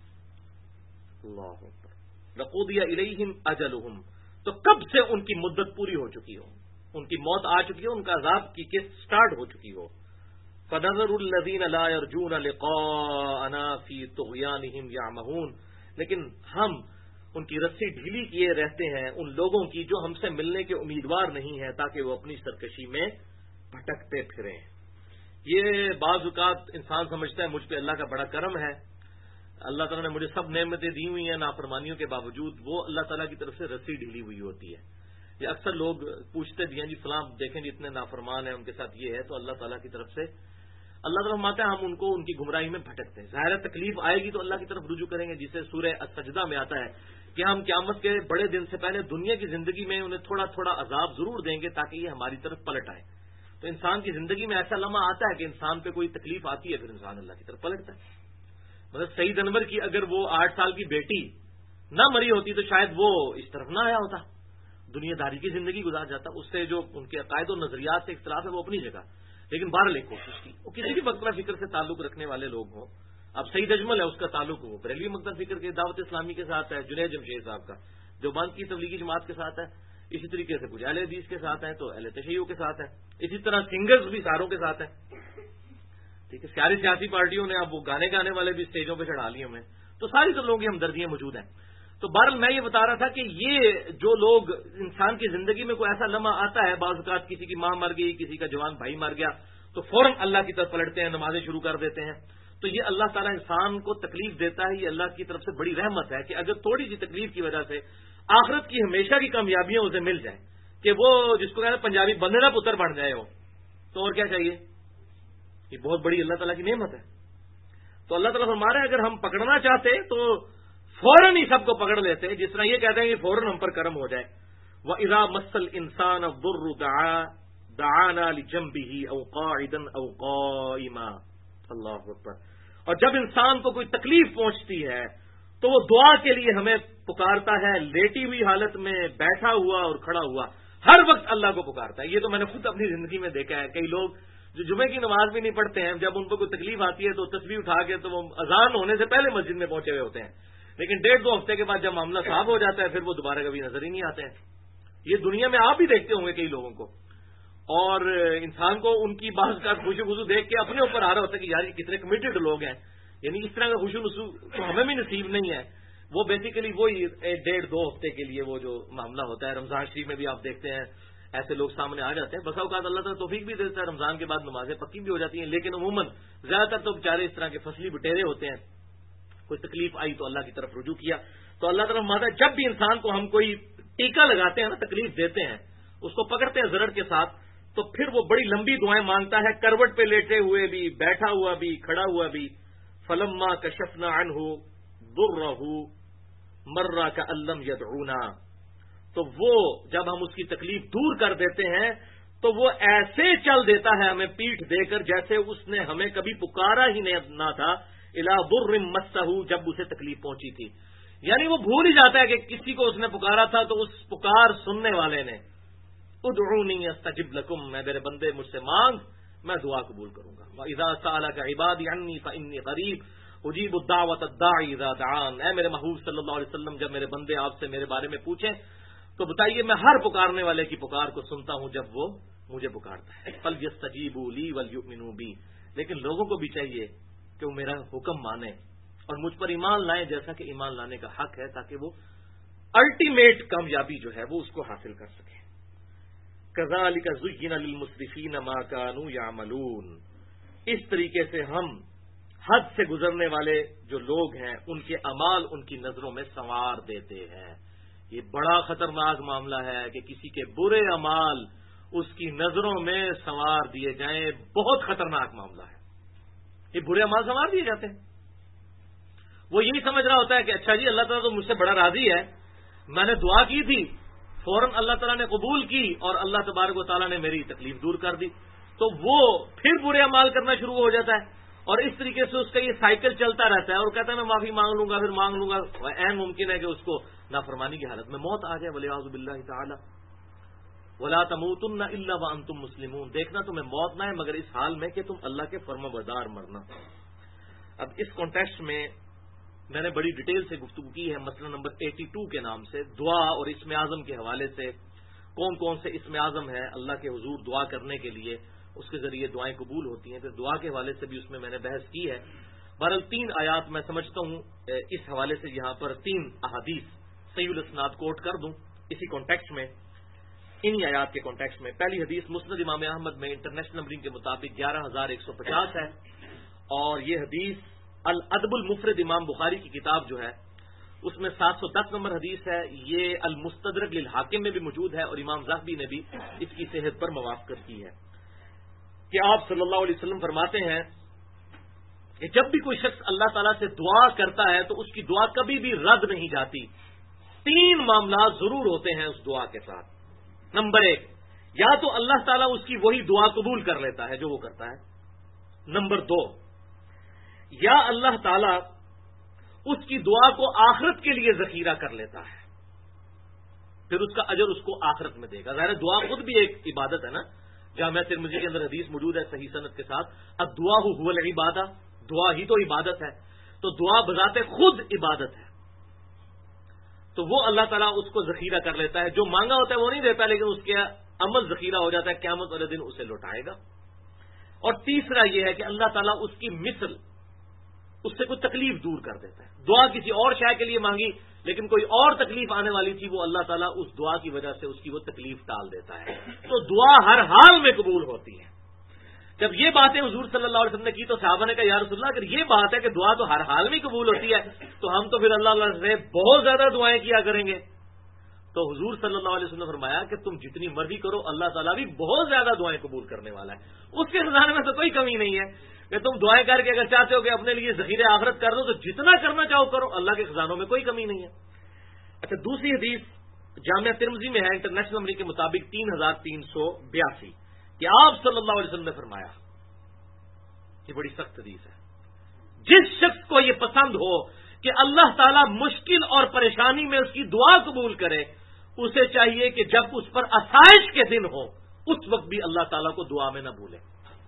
اللہ اکبر. لقضی الیہم اجلہم، تو کب سے ان کی مدت پوری ہو چکی ہو، ان کی موت آ چکی ہو، ان کا عذاب کی قسط سٹارٹ ہو چکی ہو. فَنَذَرُ الَّذِينَ لَا يَرْجُونَ لِقَاءَنَا فِي طُغْيَانِهِمْ يَعْمَهُونَ. لیکن ہم ان کی رسی ڈھیلی کیے رہتے ہیں ان لوگوں کی جو ہم سے ملنے کے امیدوار نہیں ہیں، تاکہ وہ اپنی سرکشی میں بھٹکتے پھریں. یہ بعض اوقات انسان سمجھتا ہے مجھ پہ اللہ کا بڑا کرم ہے، اللہ تعالیٰ نے مجھے سب نعمتیں دی ہوئی ہیں، نافرمانیوں کے باوجود وہ اللہ تعالیٰ کی طرف سے رسی ڈھیلی ہوئی ہوتی ہے. یہ اکثر لوگ پوچھتے بھی ہیں جی فلاں دیکھیں جی اتنے نافرمان ہیں، ان کے ساتھ یہ ہے، تو اللہ تعالیٰ کی طرف سے اللہ تعالیٰ فرماتا ہے ہم ان کو ان کی گمراہی میں بھٹکتے ہیں. ظاہر تکلیف آئے گی تو اللہ کی طرف رجوع کریں گے، جسے سورہ السجدہ میں آتا ہے کہ ہم قیامت کے بڑے دن سے پہلے دنیا کی زندگی میں انہیں تھوڑا تھوڑا عذاب ضرور دیں گے تاکہ یہ ہماری طرف پلٹ آئے. تو انسان کی زندگی میں ایسا لمحہ آتا ہے کہ انسان پہ کوئی تکلیف آتی ہے، پھر انسان اللہ کی طرف پلٹتا ہے. مطلب سعید انور کی اگر وہ 8 سال کی بیٹی نہ مری ہوتی تو شاید وہ اس طرف نہ آیا ہوتا، دنیا داری کی زندگی گزار جاتا. اس سے جو ان کے عقائد و نظریات سے اختلاف ہے وہ اپنی جگہ، لیکن بہرحال ایک کوشش کی. وہ کسی بھی مکتبہ فکر سے تعلق رکھنے والے لوگ ہوں، اب سعید اجمل ہے اس کا تعلق وہ بریلوی مکتبہ فکر کے دعوت اسلامی کے ساتھ ہے، جنید جمشید صاحب کا دیوبند کی تبلیغی جماعت کے ساتھ ہے، اسی طریقے سے کچھ اہل حدیث کے ساتھ ہیں تو اہل تشیع کے ساتھ ہیں، اسی طرح سنگرز بھی ساروں کے ساتھ ہیں، ٹھیک ہے، ساری سیاسی پارٹیوں نے اب وہ گانے گانے والے بھی اسٹیجوں پہ چڑھا لیے ہمیں، تو ساری لوگوں کی ہمدردیاں موجود ہیں۔ تو بہرحال میں یہ بتا رہا تھا کہ یہ جو لوگ انسان کی زندگی میں کوئی ایسا لمحہ آتا ہے، بعض اوقات کسی کی ماں مر گئی، کسی کا جوان بھائی مر گیا، تو فوراً اللہ کی طرف پلٹتے ہیں، نمازیں شروع کر دیتے ہیں، تو یہ اللہ تعالیٰ انسان کو تکلیف دیتا ہے، یہ اللہ کی طرف سے بڑی رحمت ہے کہ اگر تھوڑی سی تکلیف کی وجہ سے آخرت کی ہمیشہ کی کامیابیاں اسے مل جائیں، کہ وہ جس کو کہتے ہیں پنجابی بندے نہ پتر بن جائے ہو، تو اور کیا چاہیے؟ یہ بہت بڑی اللہ تعالیٰ کی نعمت ہے۔ تو اللہ تعالیٰ فرما رہا ہے اگر ہم پکڑنا چاہتے تو فوراً ہی سب کو پکڑ لیتے ہیں، جس طرح یہ کہتے ہیں کہ فوراً ہم پر کرم ہو جائے۔ وَإِذَا مَسَّ الْإِنسَانَ الضُّرُّ دَعَانَا لِجَنبِهِ أَوْ قَاعِدًا أَوْ قَائِمًا، اللہ اکبر۔ اور جب انسان کو کوئی تکلیف پہنچتی ہے تو وہ دعا کے لیے ہمیں پکارتا ہے، لیٹی ہوئی حالت میں، بیٹھا ہوا اور کھڑا ہوا، ہر وقت اللہ کو پکارتا ہے۔ یہ تو میں نے خود اپنی زندگی میں دیکھا ہے، کئی لوگ جو جمعے کی نماز بھی نہیں پڑھتے ہیں، جب ان کو کوئی تکلیف آتی ہے تو تسبیح اٹھا کے تو وہ اذان ہونے سے پہلے مسجد میں پہنچے ہوئے ہوتے ہیں، لیکن 1.5-2 ہفتے کے بعد جب معاملہ صاف ہو جاتا ہے پھر وہ دوبارہ کبھی نظر ہی نہیں آتے ہیں۔ یہ دنیا میں آپ بھی دیکھتے ہوں گے کئی لوگوں کو، اور انسان کو ان کی بعض کا خوشو خصو دیکھ کے اپنے اوپر آ رہا ہوتا ہے کہ یار یہ کتنے کمیٹڈ لوگ ہیں، یعنی اس طرح کا خوشو نصو تو ہمیں بھی نصیب نہیں ہے۔ وہ بیسیکلی وہی 1.5-2 ہفتے کے لیے وہ جو معاملہ ہوتا ہے، رمضان شریف میں بھی آپ دیکھتے ہیں ایسے لوگ سامنے آ جاتے ہیں، بسا اوقات اللہ تعالیٰ توفیق بھی دیتا ہے، رمضان کے بعد نمازیں پکی بھی ہو جاتی ہیں، لیکن عموماً زیادہ تر تو بیچارے اس طرح کے فصلی بٹیرے ہوتے ہیں، کوئی تکلیف آئی تو اللہ کی طرف رجوع کیا تو اللہ تعالیٰ فرماتا ہے جب بھی انسان کو ہم کوئی ٹیکہ لگاتے ہیں نا، تکلیف دیتے ہیں، اس کو پکڑتے ہیں زرڑ کے ساتھ، تو پھر وہ بڑی لمبی دعائیں مانگتا ہے، کروٹ پہ لیٹے ہوئے بھی، بیٹھا ہوا بھی، کھڑا ہوا بھی۔ فلما کشفنا عنہ ضرہ مرہ کأن لم یدعونا، تو وہ جب ہم اس کی تکلیف دور کر دیتے ہیں تو وہ ایسے چل دیتا ہے ہمیں پیٹھ دے کر جیسے اس نے ہمیں کبھی پکارا ہی نہ تھا، الی ضر مسہ، جب اسے تکلیف پہنچی تھی، یعنی وہ بھول ہی جاتا ہے کہ کسی کو اس نے پکارا تھا تو اس پکار سننے والے نے، ادعونی استجب لکم، میں میرے بندے مجھ سے مانگ میں دعا قبول کروں گا۔ وَإِذَا سَأَلَكَ عِبَادِي عَنِّي فَإِنِّي قَرِيبٌ اجیب الدعوۃ الداعی اذا دعان، اے میرے محبوب صلی اللہ علیہ وسلم جب میرے بندے آپ سے میرے بارے میں پوچھیں تو بتائیے میں ہر پکارنے والے کی پکار کو سنتا ہوں جب وہ مجھے پکارتا ہے۔ فَلْيَسْتَجِيبُوا لِي وَلْيُؤْمِنُوا بِي، لیکن لوگوں کو بھی چاہیے کہ وہ میرا حکم مانیں اور مجھ پر ایمان لائیں جیسا کہ ایمان لانے کا حق ہے، تاکہ وہ الٹیمیٹ کامیابی جو ہے وہ اس کو حاصل کر سکیں۔ كَذَلِكَ زُيِّنَ لِلْمُسْرِفِينَ مَا كَانُوا يَعْمَلُونَ، اس طریقے سے ہم حد سے گزرنے والے جو لوگ ہیں ان کے اعمال ان کی نظروں میں سنوار دیتے ہیں۔ یہ بڑا خطرناک معاملہ ہے کہ کسی کے برے اعمال اس کی نظروں میں سنوار دیے جائیں، بہت خطرناک معاملہ ہے۔ یہ برے اعمال سنوار دیے جاتے ہیں، وہ یہی سمجھ رہا ہوتا ہے کہ اچھا جی اللہ تعالیٰ تو مجھ سے بڑا راضی ہے، میں نے دعا کی تھی فوراً اللہ تعالیٰ نے قبول کی اور اللہ تبارک و تعالیٰ نے میری تکلیف دور کر دی، تو وہ پھر برے اعمال کرنا شروع ہو جاتا ہے، اور اس طریقے سے اس کا یہ سائیکل چلتا رہتا ہے، اور کہتا ہے میں معافی مانگ لوں گا، پھر مانگ لوں گا، عین ممکن ہے کہ اس کو نافرمانی کی حالت میں موت آ جائے، والعیاذ باللہ تعالی۔ ولا تموتن الا وانتم مسلمون، دیکھنا تمہیں موت نہ ہے مگر اس حال میں کہ تم اللہ کے فرما بردار مرنا۔ اب اس کانٹیکسٹ میں میں نے بڑی ڈیٹیل سے گفتگو کی ہے مسئلہ نمبر 82 کے نام سے، دعا اور اسم اعظم کے حوالے سے، کون کون سے اسم اعظم ہیں اللہ کے حضور دعا کرنے کے لیے، اس کے ذریعے دعائیں قبول ہوتی ہیں، پھر دعا کے حوالے سے بھی اس میں نے بحث کی ہے۔ بہرحال 3 آیات میں سمجھتا ہوں اس حوالے سے یہاں پر 3 احادیث صحیح الاسناد کوٹ کر دوں اسی کانٹیکسٹ میں، انہی آیات کے کانٹیکسٹ میں۔ پہلی حدیث مسند امام احمد میں انٹرنیشنل نمبرنگ کے مطابق 11150 ہے، اور یہ حدیث الادب المفرد امام بخاری کی کتاب جو ہے اس میں 710 نمبر حدیث ہے، یہ المستدرک للحاکم میں بھی موجود ہے، اور امام ذہبی نے بھی اس کی صحت پر موافقت کی ہے کہ آپ صلی اللہ علیہ وسلم فرماتے ہیں کہ جب بھی کوئی شخص اللہ تعالیٰ سے دعا کرتا ہے تو اس کی دعا کبھی بھی رد نہیں جاتی، 3 معاملات ضرور ہوتے ہیں اس دعا کے ساتھ۔ نمبر 1، یا تو اللہ تعالیٰ اس کی وہی دعا قبول کر لیتا ہے جو وہ کرتا ہے۔ نمبر 2، یا اللہ تعالیٰ اس کی دعا کو آخرت کے لیے ذخیرہ کر لیتا ہے، پھر اس کا اجر اس کو آخرت میں دے گا۔ ظاہر دعا خود بھی ایک عبادت ہے نا، جامعہ ترمذی کے اندر حدیث موجود ہے صحیح سند کے ساتھ، الدعاء هو العبادہ، دعا ہی تو عبادت ہے، تو دعا بذات خود عبادت ہے۔ تو وہ اللہ تعالیٰ اس کو ذخیرہ کر لیتا ہے. جو مانگا ہوتا ہے وہ نہیں دیتا، لیکن اس کے عمل ذخیرہ ہو جاتا ہے، قیامت والے دن اسے لوٹائے گا. اور تیسرا یہ ہے کہ اللہ تعالیٰ اس کی مثل، اس سے کوئی تکلیف دور کر دیتا ہے. دعا کسی اور شے کے لیے مانگی لیکن کوئی اور تکلیف آنے والی تھی، وہ اللہ تعالیٰ اس دعا کی وجہ سے اس کی وہ تکلیف ٹال دیتا ہے. تو دعا ہر حال میں قبول ہوتی ہے. جب یہ باتیں حضور صلی اللہ علیہ وسلم نے کی تو صحابہ نے کہا یا رسول اللہ اگر یہ بات ہے کہ دعا تو ہر حال میں قبول ہوتی ہے تو ہم تو پھر اللہ سے بہت زیادہ دعائیں کیا کریں گے. تو حضور صلی اللہ علیہ وسلم نے فرمایا کہ تم جتنی مرضی کرو اللہ تعالیٰ بھی بہت زیادہ دعائیں قبول کرنے والا ہے. اس کے خزانے میں تو کوئی کمی نہیں ہے کہ تم دعائیں کر کے اگر چاہتے ہو کہ اپنے لیے ذخیرہ آخرت کر دو تو جتنا کرنا چاہو کرو، اللہ کے خزانوں میں کوئی کمی نہیں ہے. اچھا، دوسری حدیث جامعہ ترمذی میں ہے انٹرنیشنل نمبر کے مطابق 3382 کہ آپ صلی اللہ علیہ وسلم نے فرمایا، یہ بڑی سخت حدیث ہے، جس شخص کو یہ پسند ہو کہ اللہ تعالیٰ مشکل اور پریشانی میں اس کی دعا قبول کرے، اسے چاہیے کہ جب اس پر آسائش کے دن ہو اس وقت بھی اللہ تعالیٰ کو دعا میں نہ بھولے.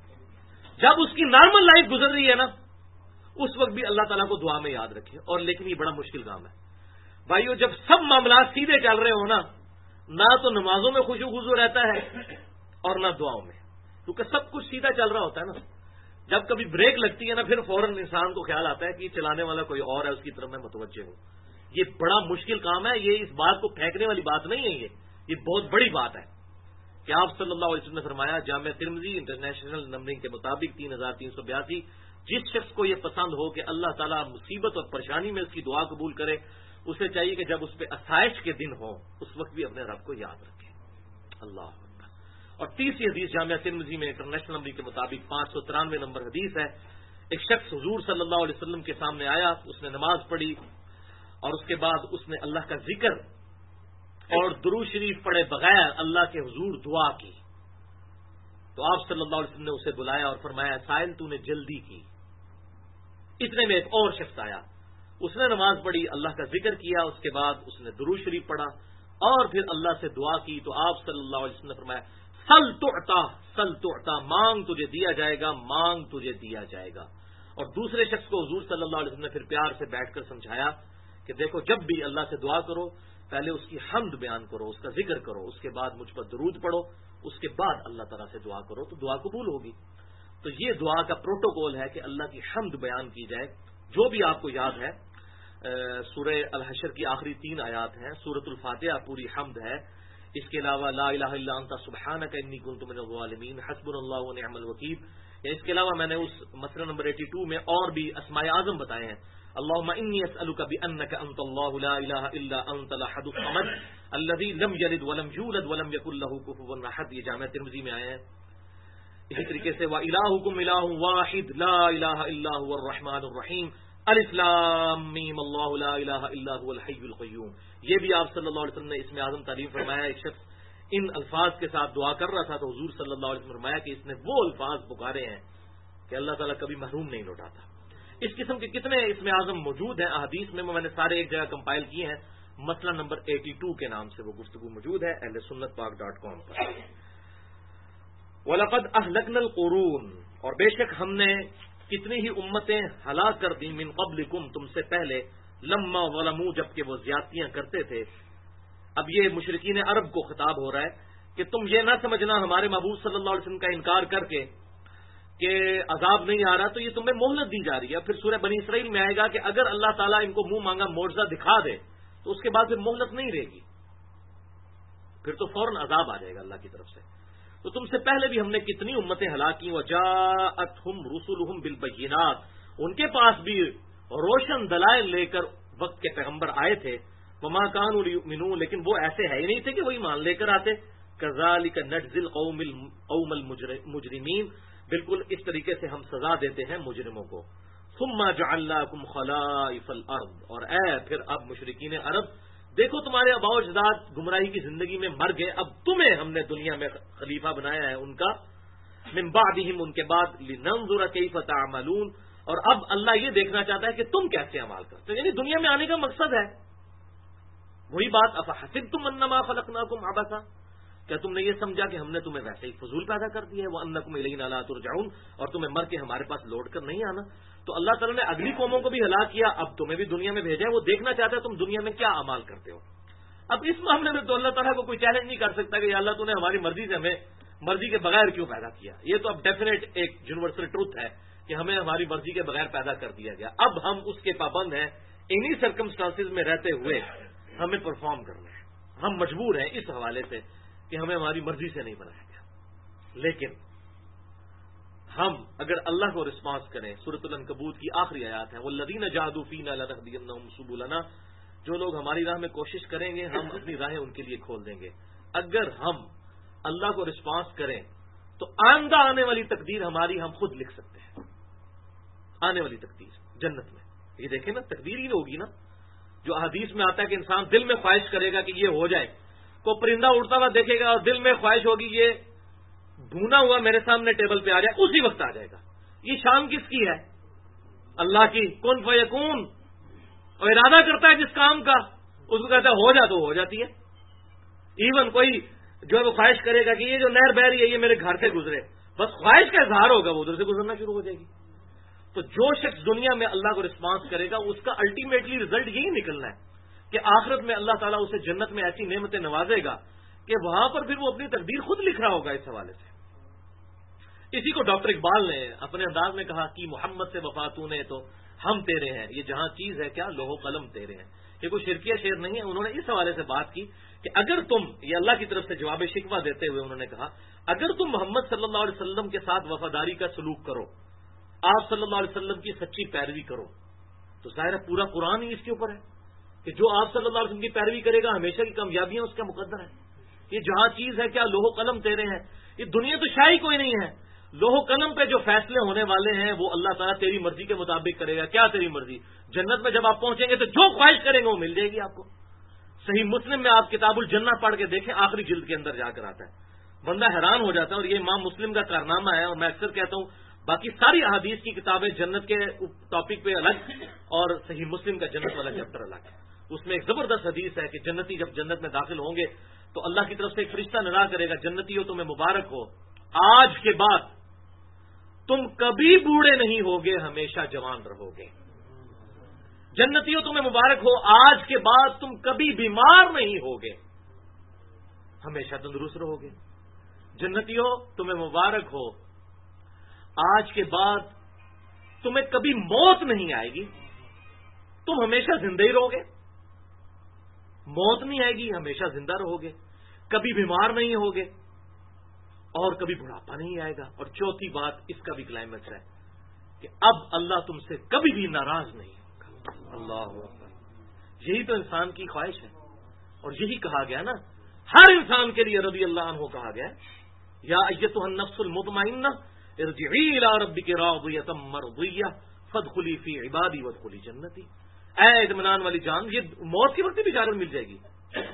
جب اس کی نارمل لائف گزر رہی ہے نا اس وقت بھی اللہ تعالیٰ کو دعا میں یاد رکھے. اور لیکن یہ بڑا مشکل کام ہے بھائیو، جب سب معاملات سیدھے چل رہے ہو نا، نہ تو نمازوں میں خوشو خضو رہتا ہے اور نہ دعاؤں میں، کیونکہ سب کچھ سیدھا چل رہا ہوتا ہے نا. جب کبھی بریک لگتی ہے نا پھر فوراً انسان کو خیال آتا ہے کہ یہ چلانے والا کوئی اور ہے، اس کی طرف میں متوجہ ہوں. یہ بڑا مشکل کام ہے. یہ اس بات کو پھینکنے والی بات نہیں ہے، یہ بہت بڑی بات ہے کہ آپ صلی اللہ علیہ وسلم نے فرمایا جامعہ ترمذی انٹرنیشنل نمبرنگ کے مطابق 3382، جس شخص کو یہ پسند ہو کہ اللہ تعالیٰ مصیبت اور پریشانی میں اس کی دعا قبول کرے، اسے چاہیے کہ جب اس پہ آسائش کے دن ہوں اس وقت بھی اپنے رب کو یاد رکھے. اللہ اکبر. اور تیسری حدیث جامعہ ترمذی میں انٹرنیشنل نمبر کے مطابق 593 نمبر حدیث ہے. ایک شخص حضور صلی اللہ علیہ وسلم کے سامنے آیا، اس نے نماز پڑھی اور اس کے بعد اس نے اللہ کا ذکر اور درود شریف پڑھے بغیر اللہ کے حضور دعا کی. تو آپ صلی اللہ علیہ وسلم نے اسے بلایا اور فرمایا سائل تو نے جلدی کی. اتنے میں ایک اور شخص آیا، اس نے نماز پڑھی، اللہ کا ذکر کیا، اس کے بعد اس نے درود شریف پڑھا اور پھر اللہ سے دعا کی. تو آپ صلی اللہ علیہ وسلم نے فرمایا سل تعطا، مانگ تجھے دیا جائے گا، مانگ تجھے دیا جائے گا. اور دوسرے شخص کو حضور صلی اللہ علیہ وسلم نے پھر پیار سے بیٹھ کر سمجھایا کہ دیکھو جب بھی اللہ سے دعا کرو پہلے اس کی حمد بیان کرو، اس کا ذکر کرو، اس کے بعد مجھ پر درود پڑھو، اس کے بعد اللہ تعالیٰ سے دعا کرو تو دعا قبول ہوگی. تو یہ دعا کا پروٹوکول ہے کہ اللہ کی حمد بیان کی جائے. جو بھی آپ کو یاد ہے سورہ الحشر کی آخری 3 آیات ہیں، سورۃ الفاتحہ پوری حمد ہے. اس کے علاوہ لا الہ الا انت سبحانک انی کنت من الظالمین، حسبنا اللہ ونعم الوکیل. اس کے علاوہ میں نے اس مسئلہ نمبر 82 میں اور بھی اسماء اعظم بتائے ہیں. اللهم انی اسألک بانک انت اللہ لا الہ الا انت الاحد الصمد الذی لم یلد ولم یولد ولم یکن له کفوا احد. یہ جامعہ ترمذی میں آئے ہیں. اسی طریقے سے وَإِلَٰهُكُمْ إِلَٰهٌ وَاحِدٌ لَا إِلَٰهَ إِلَّا هُوَ الرَّحْمَٰنُ الرَّحِيمُ الف لام میم اللہ لا الہ الا هو الحی القیوم. یہ بھی آپ صلی اللہ علیہ وسلم نے اس میں اعظم تعلیم فرمایا. ایک شخص ان الفاظ کے ساتھ دعا کر رہا تھا تو حضور صلی اللہ علیہ وسلم نے فرمایا کہ اس نے وہ الفاظ پکارے ہیں کہ اللہ تعالیٰ کبھی محروم نہیں لوٹاتا. اس قسم کے کتنے اس میں اعظم موجود ہیں احادیث میں نے سارے ایک جگہ کمپائل کیے ہیں. مسئلہ نمبر 82 کے نام سے وہ گفتگو موجود ہے اہل سنت پاک.com پر. وَلَقَدْ أَهْلَكْنَا الْقُرُونَ، اور بے شک ہم نے کتنی ہی امتیں ہلاک کر دی، من قبلکم، تم سے پہلے، لما ظلموا، جبکہ وہ زیادتیاں کرتے تھے. اب یہ مشرکین عرب کو خطاب ہو رہا ہے کہ تم یہ نہ سمجھنا ہمارے محبوب صلی اللہ علیہ وسلم کا انکار کر کے کہ عذاب نہیں آ رہا تو یہ تمہیں مہلت دی جا رہی ہے. پھر سورہ بنی اسرائیل میں آئے گا کہ اگر اللہ تعالیٰ ان کو منہ مانگا معجزہ دکھا دے تو اس کے بعد پھر مہلت نہیں رہے گی، پھر تو فوراً عذاب آ جائے گا اللہ کی طرف سے. تو تم سے پہلے بھی ہم نے کتنی امتیں ہلاک کی. وَجَاءَتْهُمْ رُسُلُهُمْ بِالْبَيِّنَاتِ، ان کے پاس بھی روشن دلائل لے کر وقت کے پیغمبر آئے تھے. وَمَا كَانُوا لِيُؤْمِنُوا، لیکن وہ ایسے ہے ہی نہیں تھے کہ وہ ایمان لے کر آتے. كَذَلِكَ نَجْزِي الْقَوْمَ الْمُجْرِمِينَ، بالکل اس طریقے سے ہم سزا دیتے ہیں مجرموں کو. ثُمَّ جَعَلْنَاكُمْ خَلَائِفَ الْأَرْضِ، اور اے پھر اب مشرکین عرب دیکھو تمہارے آباء و اجداد گمراہی کی زندگی میں مر گئے، اب تمہیں ہم نے دنیا میں خلیفہ بنایا ہے ان کا. من بعدہم، ان کے بعد، لننظر کیف تعملون، اور اب اللہ یہ دیکھنا چاہتا ہے کہ تم کیسے عمل کرتے ہو. یعنی دنیا میں آنے کا مقصد ہے وہی بات، افحسبتم انما خلقناکم عبثا، کیا تم نے یہ سمجھا کہ ہم نے تمہیں ویسے ہی فضول پیدا کر دیا ہے وَأَنَّكُمْ إِلَيْنَا لَا تُرْجَعُونَ، اور تمہیں مر کے ہمارے پاس لوٹ کر نہیں آنا؟ تو اللہ تعالیٰ نے اگلی قوموں کو بھی ہلاک کیا، اب تمہیں بھی دنیا میں بھیجا ہے، وہ دیکھنا چاہتا ہے تم دنیا میں کیا اعمال کرتے ہو۔ اب اس معاملے میں تو اللہ تعالیٰ کو کوئی چیلنج نہیں کر سکتا کہ یا اللہ تو نے ہماری مرضی سے ہمیں مرضی کے بغیر کیوں پیدا کیا۔ یہ تو اب ڈیفینیٹ ایک یونیورسل ٹروتھ ہے کہ ہمیں ہماری مرضی کے بغیر پیدا کر دیا گیا، اب ہم اس کے پابند ہیں، انہی سرکمسٹانسز میں رہتے ہوئے ہمیں پرفارم کرنا ہے، ہم مجبور ہیں اس حوالے سے کہ ہمیں ہماری مرضی سے نہیں بنایا گیا۔ لیکن ہم اگر اللہ کو رسپانس کریں، سورۃ العنکبوت کی آخری آیات ہے وَالَّذِينَ جَاهَدُوا فِينَا لَنَهْدِيَنَّهُمْ سُبُلَنَا، جو لوگ ہماری راہ میں کوشش کریں گے ہم اپنی راہیں ان کے لیے کھول دیں گے۔ اگر ہم اللہ کو رسپانس کریں تو آئندہ آنے والی تقدیر ہماری ہم خود لکھ سکتے ہیں، آنے والی تقدیر جنت میں۔ یہ دیکھیں نا، تقدیر ہی ہوگی نا، جو حدیث میں آتا ہے کہ انسان دل میں خواہش کرے گا کہ یہ ہو جائے، کو پرندہ اڑتا ہوا دیکھے گا اور دل میں خواہش ہوگی یہ بھونا ہوا میرے سامنے ٹیبل پہ آ جائے، اسی وقت آ جائے گا۔ یہ شان کس کی ہے؟ اللہ کی، کن فیکون، اور ارادہ کرتا ہے جس کام کا اس کو کہتا ہے ہو جا تو ہو جاتی ہے۔ ایون کوئی جو ہے وہ خواہش کرے گا کہ یہ جو نہر بہ رہی ہے یہ میرے گھر سے گزرے، بس خواہش کا اظہار ہوگا، وہ ادھر سے گزرنا شروع ہو جائے گی۔ تو جو شخص دنیا میں اللہ کو رسپانس کرے گا اس کا الٹیمیٹلی رزلٹ یہی نکلنا ہے کہ آخرت میں اللہ تعالیٰ اسے جنت میں ایسی نعمتیں نوازے گا کہ وہاں پر پھر وہ اپنی تقدیر خود لکھ رہا ہوگا۔ اس حوالے سے اسی کو ڈاکٹر اقبال نے اپنے انداز میں کہا کہ محمد سے وفاتوں نے تو ہم تیرے ہیں، یہ جہاں چیز ہے کیا لوح و قلم تیرے ہیں۔ یہ کوئی شرکیہ شعر نہیں ہے، انہوں نے اس حوالے سے بات کی کہ اگر تم، یہ اللہ کی طرف سے جواب شکوہ دیتے ہوئے انہوں نے کہا، اگر تم محمد صلی اللہ علیہ وسلم کے ساتھ وفاداری کا سلوک کرو، آپ صلی اللہ علیہ وسلم کی سچی پیروی کرو، تو ظاہر ہے پورا قرآن ہی اس کے اوپر ہے کہ جو آپ صلی اللہ علیہ وسلم کی پیروی کرے گا ہمیشہ کی کامیابیاں اس کا مقدر ہے۔ یہ جہاں چیز ہے کیا لوح و قلم تیرے ہیں، یہ دنیا تو شاہی کوئی نہیں ہے، لوح و قلم پہ جو فیصلے ہونے والے ہیں وہ اللہ تعالیٰ تیری مرضی کے مطابق کرے گا۔ کیا تیری مرضی؟ جنت میں جب آپ پہنچیں گے تو جو خواہش کریں گے وہ مل جائے گی آپ کو۔ صحیح مسلم میں آپ کتاب الجنہ پڑھ کے دیکھیں، آخری جلد کے اندر جا کر آتا ہے، بندہ حیران ہو جاتا ہے، اور یہ امام مسلم کا کارنامہ ہے۔ اور میں اکثر کہتا ہوں باقی ساری احادیث کی کتابیں جنت کے ٹاپک پہ الگ اور صحیح مسلم کا جنت والا چیپٹر الگ ہے۔ اس میں ایک زبردست حدیث ہے کہ جنتی جب جنت میں داخل ہوں گے تو اللہ کی طرف سے ایک فرشتہ ندا کرے گا، جنتی ہو تمہیں مبارک ہو، آج کے بعد تم کبھی بوڑھے نہیں ہوگے، ہمیشہ جوان رہو گے۔ جنتیوں تمہیں مبارک ہو، آج کے بعد تم کبھی بیمار نہیں ہوگے، ہمیشہ تندرست رہو گے۔ جنتیوں تمہیں مبارک ہو، آج کے بعد تمہیں کبھی موت نہیں آئے گی، تم ہمیشہ زندہ ہی رہو گے، موت نہیں آئے گی، ہمیشہ زندہ رہو گے، کبھی بیمار نہیں ہوگے اور کبھی بڑھاپا نہیں آئے گا۔ اور چوتھی بات اس کا بھی کلائمیکس ہے کہ اب اللہ تم سے کبھی بھی ناراض نہیں ہوگا۔ اللہ اکبر، یہی تو انسان کی خواہش ہے، اور یہی کہا گیا نا ہر انسان کے لیے رضی اللہ عنہ کہا گیا، یا ایتھا النفس المطمئنہ ارجعی الی ربک راضیۃ مرضیہ فادخلی فی عبادی وادخلی جنتی۔ اے اطمینان والی جان، یہ موت کے وقت بھی اجازت مل جائے گی،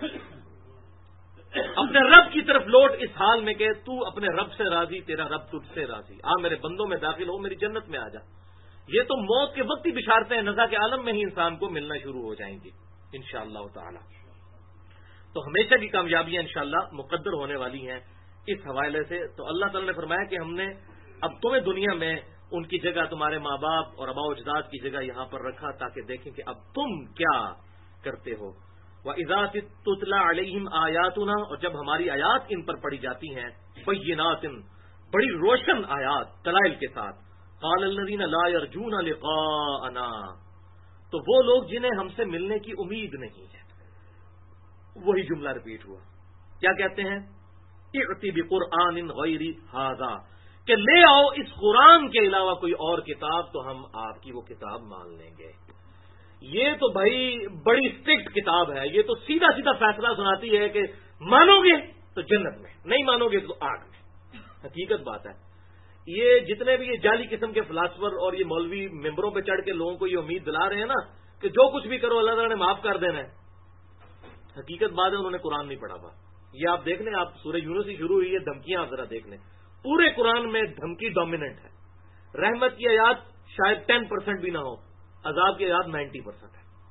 اپنے رب کی طرف لوٹ اس حال میں کہ تو اپنے رب سے راضی، تیرا رب تجھ سے راضی، آ میرے بندوں میں داخل ہو، میری جنت میں آ جا۔ یہ تو موت کے وقت ہی بشارتیں ہیں، نزا کے عالم میں ہی انسان کو ملنا شروع ہو جائیں گی انشاءاللہ تعالی۔ تو ہمیشہ کی کامیابیاں انشاءاللہ مقدر ہونے والی ہیں اس حوالے سے۔ تو اللہ تعالیٰ نے فرمایا کہ ہم نے اب تمہیں دنیا میں ان کی جگہ، تمہارے ماں باپ اور آباء و اجداد کی جگہ یہاں پر رکھا تاکہ دیکھیں کہ اب تم کیا کرتے ہو۔ وَإِذَا تُتْلَىٰ عَلَيْهِمْ آيَاتُنَا، اور جب ہماری آیات ان پر پڑھی جاتی ہیں، بَيِّنَاتٍ، بڑی روشن آیات دلائل کے ساتھ، قَالَ الَّذِينَ لَا يَرْجُونَ لِقَاءَنَا، تو وہ لوگ جنہیں ہم سے ملنے کی امید نہیں ہے، وہی جملہ رپیٹ ہوا، کیا کہتے ہیں؟ اِعْتِ بِقُرْآنٍ غَيْرِ هَٰذَا، کہ لے آؤ اس قرآن کے علاوہ کوئی اور کتاب تو ہم آپ کی وہ کتاب مان لیں گے۔ یہ تو بھائی بڑی اسٹرکٹ کتاب ہے، یہ تو سیدھا سیدھا فیصلہ سناتی ہے کہ مانو گے تو جنت میں، نہیں مانو گے تو آگ میں۔ حقیقت بات ہے، یہ جتنے بھی یہ جعلی قسم کے فلاسفر اور یہ مولوی ممبروں پہ چڑھ کے لوگوں کو یہ امید دلا رہے ہیں نا کہ جو کچھ بھی کرو اللہ تعالیٰ نے معاف کر دینا ہے، حقیقت بات ہے انہوں نے قرآن نہیں پڑھا ہوا۔ یہ آپ دیکھ لیں، آپ سورہ یونس ہی شروع ہوئی ہے، دھمکیاں آپ ذرا دیکھ لیں، پورے قرآن میں دھمکی ڈومیننٹ ہے۔ رحمت کی آیات شاید 10% بھی نہ ہو، عذاب کی آیات 90% ہے۔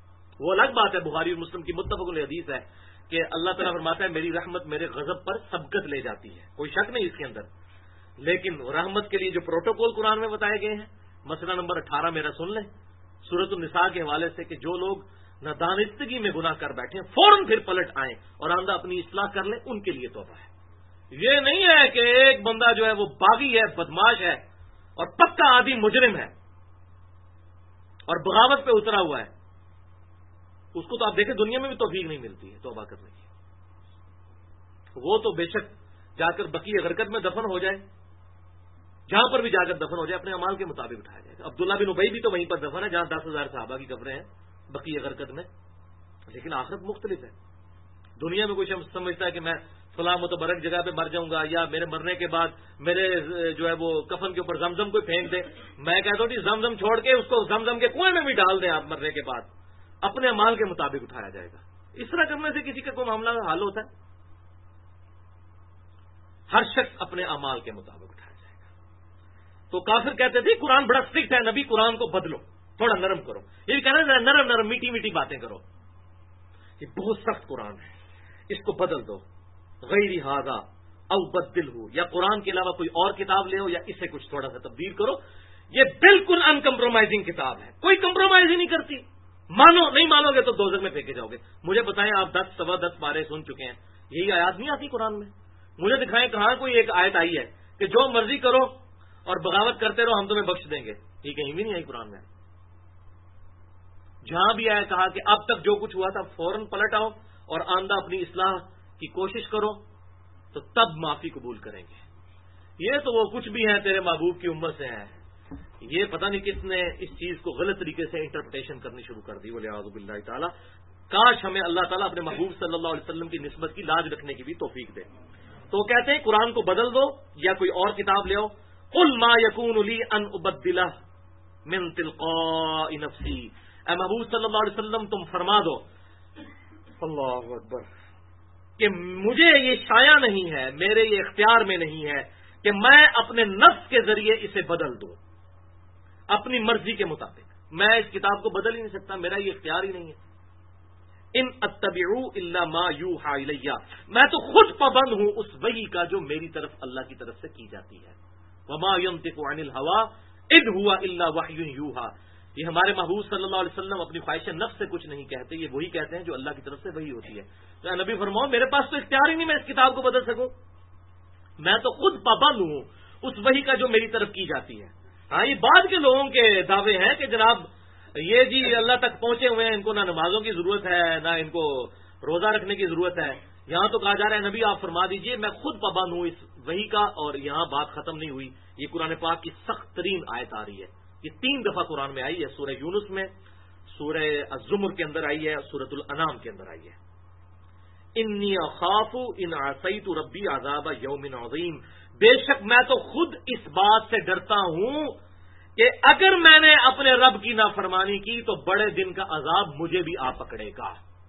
وہ الگ بات ہے، بخاری اور مسلم کی متفق علیہ حدیث ہے کہ اللہ تعالیٰ فرماتا ہے میری رحمت میرے غضب پر سبقت لے جاتی ہے، کوئی شک نہیں اس کے اندر. لیکن رحمت کے لیے جو پروٹوکول قرآن میں بتائے گئے ہیں، مسئلہ نمبر 18 میرا سن لیں سورۃ النساء کے حوالے سے، کہ جو لوگ نادانستگی میں گناہ کر بیٹھے ہیں فوراً پھر پلٹ آئیں اور آندہ اپنی اصلاح کر لیں، ان کے لیے توبہ ہے. یہ نہیں ہے کہ ایک بندہ جو ہے وہ باغی ہے، بدماش ہے اور پکا عادی مجرم ہے اور بغاوت پہ اترا ہوا ہے، اس کو تو آپ دیکھیں دنیا میں بھی توفیق نہیں ملتی ہے توبہ کرنے کی. وہ تو بے شک جا کر بقیع غرقت میں دفن ہو جائے، جہاں پر بھی جا کر دفن ہو جائے اپنے اعمال کے مطابق اٹھایا جائے گا. عبداللہ بن ابی بھی تو وہیں پر دفن ہے جہاں 10,000 صحابہ کی قبریں ہیں بقیع غرقت میں. لیکن آخرت مختلف ہے. دنیا میں کچھ سمجھتا ہے کہ میں فلاں متبرک جگہ پہ مر جاؤں گا، یا میرے مرنے کے بعد میرے جو ہے وہ کفن کے اوپر زمزم کوئی پھینک دے. میں کہتا ہوں کہ زمزم چھوڑ کے اس کو زمزم کے کنویں میں بھی ڈال دیں آپ مرنے کے بعد، اپنے اعمال کے مطابق اٹھایا جائے گا. اس طرح کرنے سے کسی کا کوئی معاملہ حل ہوتا ہے؟ ہر شخص اپنے اعمال کے مطابق اٹھایا جائے گا. تو کافر کہتے تھے قرآن بڑا سٹرکٹ ہے، نبی قرآن کو بدلو، تھوڑا نرم کرو. یہ بھی کہنا ہے نرم نرم میٹھی میٹھی باتیں کرو، یہ بہت سخت قرآن ہے، اس کو بدل دو. غیر ھذا او بدلہ، یا قرآن کے علاوہ کوئی اور کتاب لے ہو یا اسے کچھ تھوڑا سا تبدیل کرو. یہ بالکل ان کمپرومائزنگ کتاب ہے، کوئی کمپرومائز ہی نہیں کرتی. مانو نہیں مانو گے تو دوزخ میں پھینکے جاؤ گے. مجھے بتائیں آپ 10 سوا 10 پارے سن چکے ہیں، یہی آیات نہیں آتی قرآن میں؟ مجھے دکھائیں کہاں کوئی ایک آیت آئی ہے کہ جو مرضی کرو اور بغاوت کرتے رہو ہم تمہیں بخش دیں گے. یہ کہیں بھی نہیں آئی قرآن میں. جہاں بھی آیا کہا کہ اب تک جو کچھ ہوا تھا فوراً پلٹ آؤ اور آندہ اپنی اصلاح کی کوشش کرو تو تب معافی قبول کریں گے. یہ تو وہ کچھ بھی ہیں تیرے محبوب کی امت سے ہیں، یہ پتہ نہیں کس نے اس چیز کو غلط طریقے سے انٹرپریٹیشن کرنی شروع کر دی. ولیعوذ باللہ تعالی. کاش ہمیں اللہ تعالیٰ اپنے محبوب صلی اللہ علیہ وسلم کی نسبت کی لاج رکھنے کی بھی توفیق دے. تو کہتے ہیں قرآن کو بدل دو یا کوئی اور کتاب لے آؤ. قل ما یکون لی ان ابدلہ من تلقاء نفسی، اے محبوب صلی اللہ علیہ وسلم تم فرما دو، اللہ اکبر، کہ مجھے یہ شایع نہیں ہے، میرے یہ اختیار میں نہیں ہے کہ میں اپنے نفس کے ذریعے اسے بدل دوں اپنی مرضی کے مطابق. میں اس کتاب کو بدل ہی نہیں سکتا، میرا یہ اختیار ہی نہیں ہے. ان اتبع الا ما یوحى الی، میں تو خود پابند ہوں اس وحی کا جو میری طرف اللہ کی طرف سے کی جاتی ہے. وما ينطق عن الهوى ان هو الا وحی یوحى. یہ ہمارے محبوب صلی اللہ علیہ وسلم اپنی خواہش نفس سے کچھ نہیں کہتے، یہ وہی کہتے ہیں جو اللہ کی طرف سے وحی ہوتی ہے. تو اے نبی فرماؤ میرے پاس تو اختیار ہی نہیں میں اس کتاب کو بدل سکوں، میں تو خود پابند ہوں اس وحی کا جو میری طرف کی جاتی ہے. ہاں یہ بعد کے لوگوں کے دعوے ہیں کہ جناب یہ جی اللہ تک پہنچے ہوئے ہیں، ان کو نہ نمازوں کی ضرورت ہے نہ ان کو روزہ رکھنے کی ضرورت ہے. یہاں تو کہا جا رہا ہے نبی آپ فرما دیجئے میں خود پابند ہوں اس وحی کا. اور یہاں بات ختم نہیں ہوئی، یہ قرآن پاک کی سخت ترین آیت آ رہی ہے. یہ 3 دفعہ قرآن میں آئی ہے، سورہ یونس میں، سورہ الزمر کے اندر آئی ہے، سورۃ الانعام کے اندر آئی ہے. انی اخاف ان عصیت ربی عذاب یوم عظیم، بے شک میں تو خود اس بات سے ڈرتا ہوں کہ اگر میں نے اپنے رب کی نافرمانی کی تو بڑے دن کا عذاب مجھے بھی آ پکڑے گا.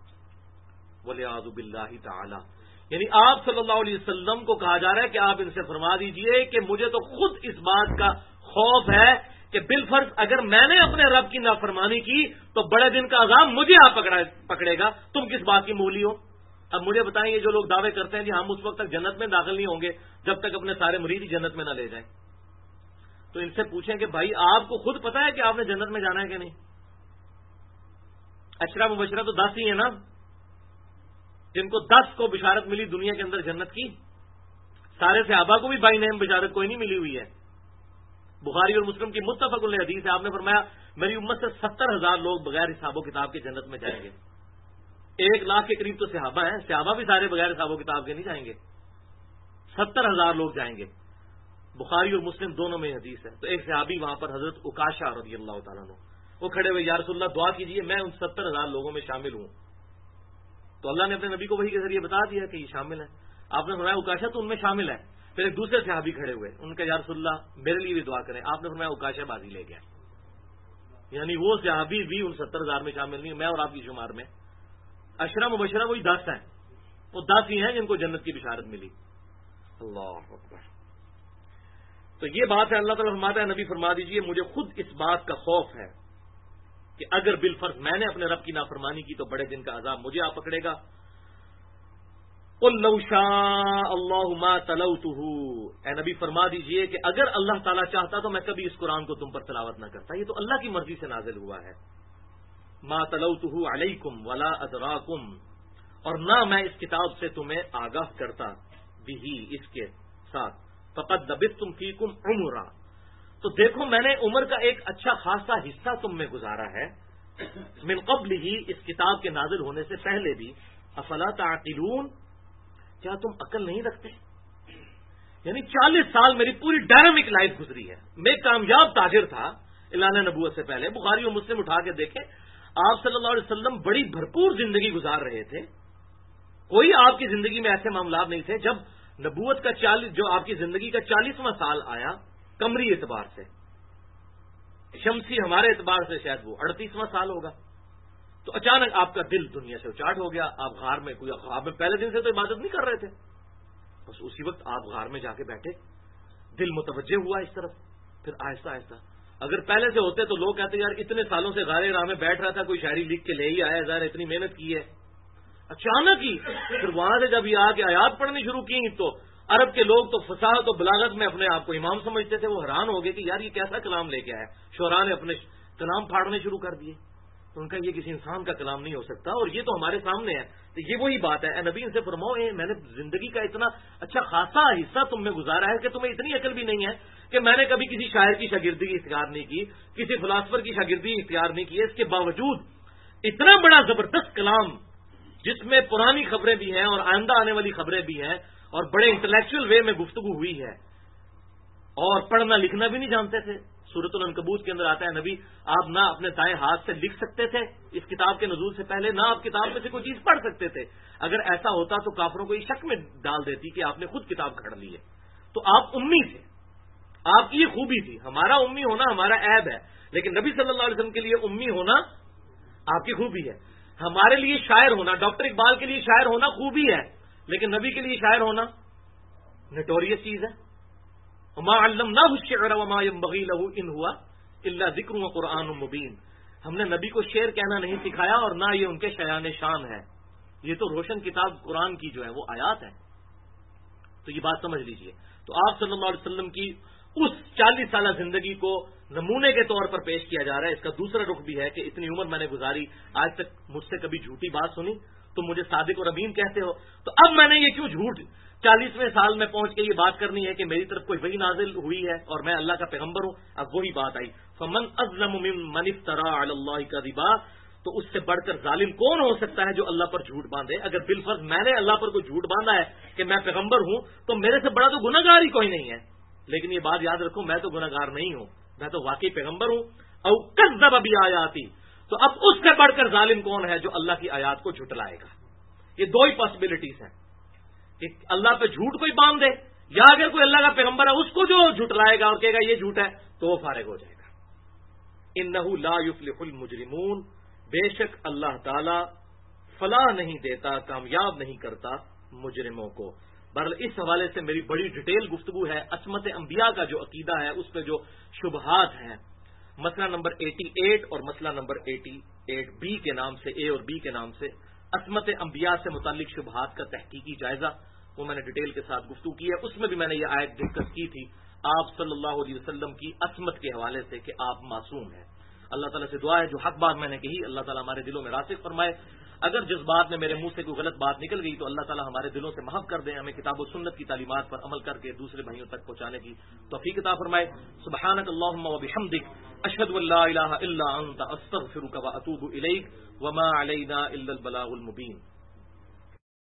ولیعوذ باللہ تعالی. یعنی آپ صلی اللہ علیہ وسلم کو کہا جا رہا ہے کہ آپ ان سے فرما دیجئے کہ مجھے تو خود اس بات کا خوف ہے کہ بالفرض اگر میں نے اپنے رب کی نافرمانی کی تو بڑے دن کا عذاب مجھے آ پکڑے گا. تم کس بات کی مولی ہو؟ اب مجھے بتائیں یہ جو لوگ دعوے کرتے ہیں کہ ہم اس وقت تک جنت میں داخل نہیں ہوں گے جب تک اپنے سارے مرید ہی جنت میں نہ لے جائیں. تو ان سے پوچھیں کہ بھائی آپ کو خود پتا ہے کہ آپ نے جنت میں جانا ہے کہ نہیں؟ اشرا مبشرہ تو 10 ہی ہیں نا، جن کو 10 کو بشارت ملی دنیا کے اندر جنت کی. سارے صحابہ کو بھی بائی نیم بشارت کوئی نہیں ملی ہوئی ہے. بخاری اور مسلم کی متفق علیہ حدیث ہے، آپ نے فرمایا میری امت سے 70,000 لوگ بغیر حساب و کتاب کے جنت میں جائیں گے. 1 لاکھ کے قریب تو صحابہ ہیں، صحابہ بھی سارے بغیر حساب و کتاب کے نہیں جائیں گے. 70,000 لوگ جائیں گے. بخاری اور مسلم دونوں میں حدیث ہے. تو ایک صحابی وہاں پر حضرت عکاشہ رضی اللہ تعالیٰ عنہ وہ کھڑے ہوئے، یا رسول اللہ دعا کیجیے میں ان 70,000 لوگوں میں شامل ہوں. تو اللہ نے اپنے نبی کو وحی کے ذریعے بتا دیا کہ یہ شامل ہے. آپ نے فرمایا عکاشہ تو ان میں شامل ہے. پھر ایک دوسرے صحابی کھڑے ہوئے، ان کا یا رسول اللہ میرے لیے بھی دعا کریں. آپ نے فرمایا عکاشہ بازی لے گیا. یعنی وہ صحابی بھی ان 70,000 میں شامل نہیں، میں اور آپ کی شمار میں. اشرا مبشرہ وہی 10 ہیں، وہ 10 ہی ہیں جن کو جنت کی بشارت ملی. اللہ اکبر. تو یہ بات ہے، اللہ تعالیٰ فرماتا ہے نبی فرما دیجئے مجھے خود اس بات کا خوف ہے کہ اگر بالفرض میں نے اپنے رب کی نافرمانی کی تو بڑے دن کا عذاب مجھے آ پکڑے گا. قل لو شاء اللہ ما تلوتہ، اے نبی فرما دیجئے کہ اگر اللہ تعالیٰ چاہتا تو میں کبھی اس قرآن کو تم پر تلاوت نہ کرتا، یہ تو اللہ کی مرضی سے نازل ہوا ہے. ما تلوتہ علیکم ولا ادراکم، اور نہ میں اس کتاب سے تمہیں آگاہ کرتا بھی اس کے ساتھ. فقد لبثتم فیکم عمرا، تو دیکھو میں نے عمر کا ایک اچھا خاصا حصہ تم میں گزارا ہے. من قبل ہی، اس کتاب کے نازل ہونے سے پہلے بھی. افلا تعقلون، کیا تم عقل نہیں رکھتے؟ یعنی 40 سال میری پوری ڈائنامک لائف گزری ہے. میں کامیاب تاجر تھا اعلان نبوت سے پہلے. بخاری اور مسلم اٹھا کے دیکھیں، آپ صلی اللہ علیہ وسلم بڑی بھرپور زندگی گزار رہے تھے. کوئی آپ کی زندگی میں ایسے معاملات نہیں تھے. جب نبوت کا جو آپ کی زندگی کا 40واں سال آیا قمری اعتبار سے، شمسی ہمارے اعتبار سے شاید وہ 38واں سال ہوگا، تو اچانک آپ کا دل دنیا سے اچاٹ ہو گیا. آپ غار میں، کوئی غار میں پہلے دن سے تو عبادت نہیں کر رہے تھے، بس اسی وقت آپ غار میں جا کے بیٹھے، دل متوجہ ہوا اس طرف. پھر آہستہ آہستہ، اگر پہلے سے ہوتے تو لوگ کہتے یار اتنے سالوں سے غار راہ میں بیٹھ رہا تھا، کوئی شاعری لکھ کے لے ہی آیا، ظاہر اتنی محنت کی ہے. اچانک ہی پھر وہاں سے جب یہ آ کے آیات پڑھنی شروع کی تو عرب کے لوگ تو فصاحت و بلاغت میں اپنے آپ کو امام سمجھتے تھے. وہ حیران ہو گئے کہ یار یہ کیسا کلام لے کے آیا. شعراء نے اپنے کلام پھاڑنے شروع کر دیے. تو ان کا یہ کسی انسان کا کلام نہیں ہو سکتا، اور یہ تو ہمارے سامنے ہے. تو یہ وہی بات ہے، اے نبی ان سے فرماؤ میں نے زندگی کا اتنا اچھا خاصا حصہ تم میں گزارا ہے کہ تمہیں اتنی عقل بھی نہیں ہے کہ میں نے کبھی کسی شاعر کی شاگردی اختیار نہیں کی، کسی فلاسفر کی شاگردی اختیار نہیں کی. اس کے باوجود اتنا بڑا زبردست کلام جس میں پرانی خبریں بھی ہیں اور آئندہ آنے والی خبریں بھی ہیں، اور بڑے انٹلیکچوئل وے میں گفتگو ہوئی ہے، اور پڑھنا لکھنا بھی نہیں جانتے تھے. سورۃ العنکبوت کے اندر آتا ہے نبی آپ نہ اپنے دائیں ہاتھ سے لکھ سکتے تھے اس کتاب کے نزول سے پہلے، نہ آپ کتاب میں سے کوئی چیز پڑھ سکتے تھے. اگر ایسا ہوتا تو کافروں کو یہ شک میں ڈال دیتی کہ آپ نے خود کتاب گھڑ لی ہے. تو آپ امی تھے، آپ کی یہ خوبی تھی. ہمارا امی ہونا ہمارا عیب ہے، لیکن نبی صلی اللہ علیہ وسلم کے لیے امی ہونا آپ کی خوبی ہے. ہمارے لیے شاعر ہونا، ڈاکٹر اقبال کے لیے شاعر ہونا خوبی ہے، لیکن نبی کے لیے شاعر ہونا نٹوریس چیز ہے. وما علمناه الشعر وما ينبغي له ان هو الا ذکر وقرآن مبین. ہم نے نبی کو شعر کہنا نہیں سکھایا، اور نہ یہ ان کے شایان شان ہے. یہ تو روشن کتاب قرآن کی جو ہے وہ آیات ہے. تو یہ بات سمجھ لیجئے. تو آپ صلی اللہ علیہ وسلم کی اس 40 سالہ زندگی کو نمونے کے طور پر پیش کیا جا رہا ہے. اس کا دوسرا رخ بھی ہے کہ اتنی عمر میں نے گزاری، آج تک مجھ سے کبھی جھوٹی بات سنی؟ تم مجھے صادق اور امین کہتے ہو، تو اب میں نے یہ کیوں جھوٹ 40ویں سال میں پہنچ کے یہ بات کرنی ہے کہ میری طرف کوئی وحی نازل ہوئی ہے اور میں اللہ کا پیغمبر ہوں. اب وہی بات آئی، فمن اظلم ممن افترى علی اللہ کذبا. تو اس سے بڑھ کر ظالم کون ہو سکتا ہے جو اللہ پر جھوٹ باندھے؟ اگر بالفرض میں نے اللہ پر کوئی جھوٹ باندھا ہے کہ میں پیغمبر ہوں تو میرے سے بڑا تو گناہگار ہی کوئی نہیں ہے. لیکن یہ بات یاد رکھو، میں تو گناہگار نہیں ہوں، میں تو واقعی پیغمبر ہوں. او کذب بآیاتی، تو اب اس سے بڑھ کر ظالم کون ہے جو اللہ کی آیات کو جھٹلائے گا؟ یہ دو ہی پاسبلٹیز ہیں کہ اللہ پہ جھوٹ کوئی باندھ دے، یا اگر کوئی اللہ کا پیغمبر ہے اس کو جو جھٹلائے گا اور کہے گا یہ جھوٹ ہے تو وہ فارغ ہو جائے گا. انہ لا یفلح المجرمون، بے شک اللہ تعالی فلاح نہیں دیتا، کامیاب نہیں کرتا مجرموں کو. بہرحال اس حوالے سے میری بڑی ڈیٹیل گفتگو ہے. عصمت انبیاء کا جو عقیدہ ہے اس پہ جو شبہات ہیں، مسئلہ نمبر 88 اور مسئلہ نمبر 88B کے نام سے، اے اور بی کے نام سے، عصمت انبیاء سے متعلق شبہات کا تحقیقی جائزہ، وہ میں نے ڈیٹیل کے ساتھ گفتگو کی ہے. اس میں بھی میں نے یہ آیت ڈسکس کی تھی آپ صلی اللہ علیہ وسلم کی عصمت کے حوالے سے کہ آپ معصوم ہیں. اللہ تعالیٰ سے دعا ہے جو حق بات میں نے کہی اللہ تعالیٰ ہمارے دلوں میں راسخ فرمائے. اگر جس بات میں میرے منہ سے کوئی غلط بات نکل گئی تو اللہ تعالیٰ ہمارے دلوں سے محو کر دیں، ہمیں کتاب و سنت کی تعلیمات پر عمل کر کے دوسرے بھائیوں تک پہنچانے کی توفیق عطا فرمائے. سبحانک اللہم و بحمدک، اشہد ان لا الہ الا انت، استغفرک و اتوب الیک، وما علینا الا البلاغ المبین.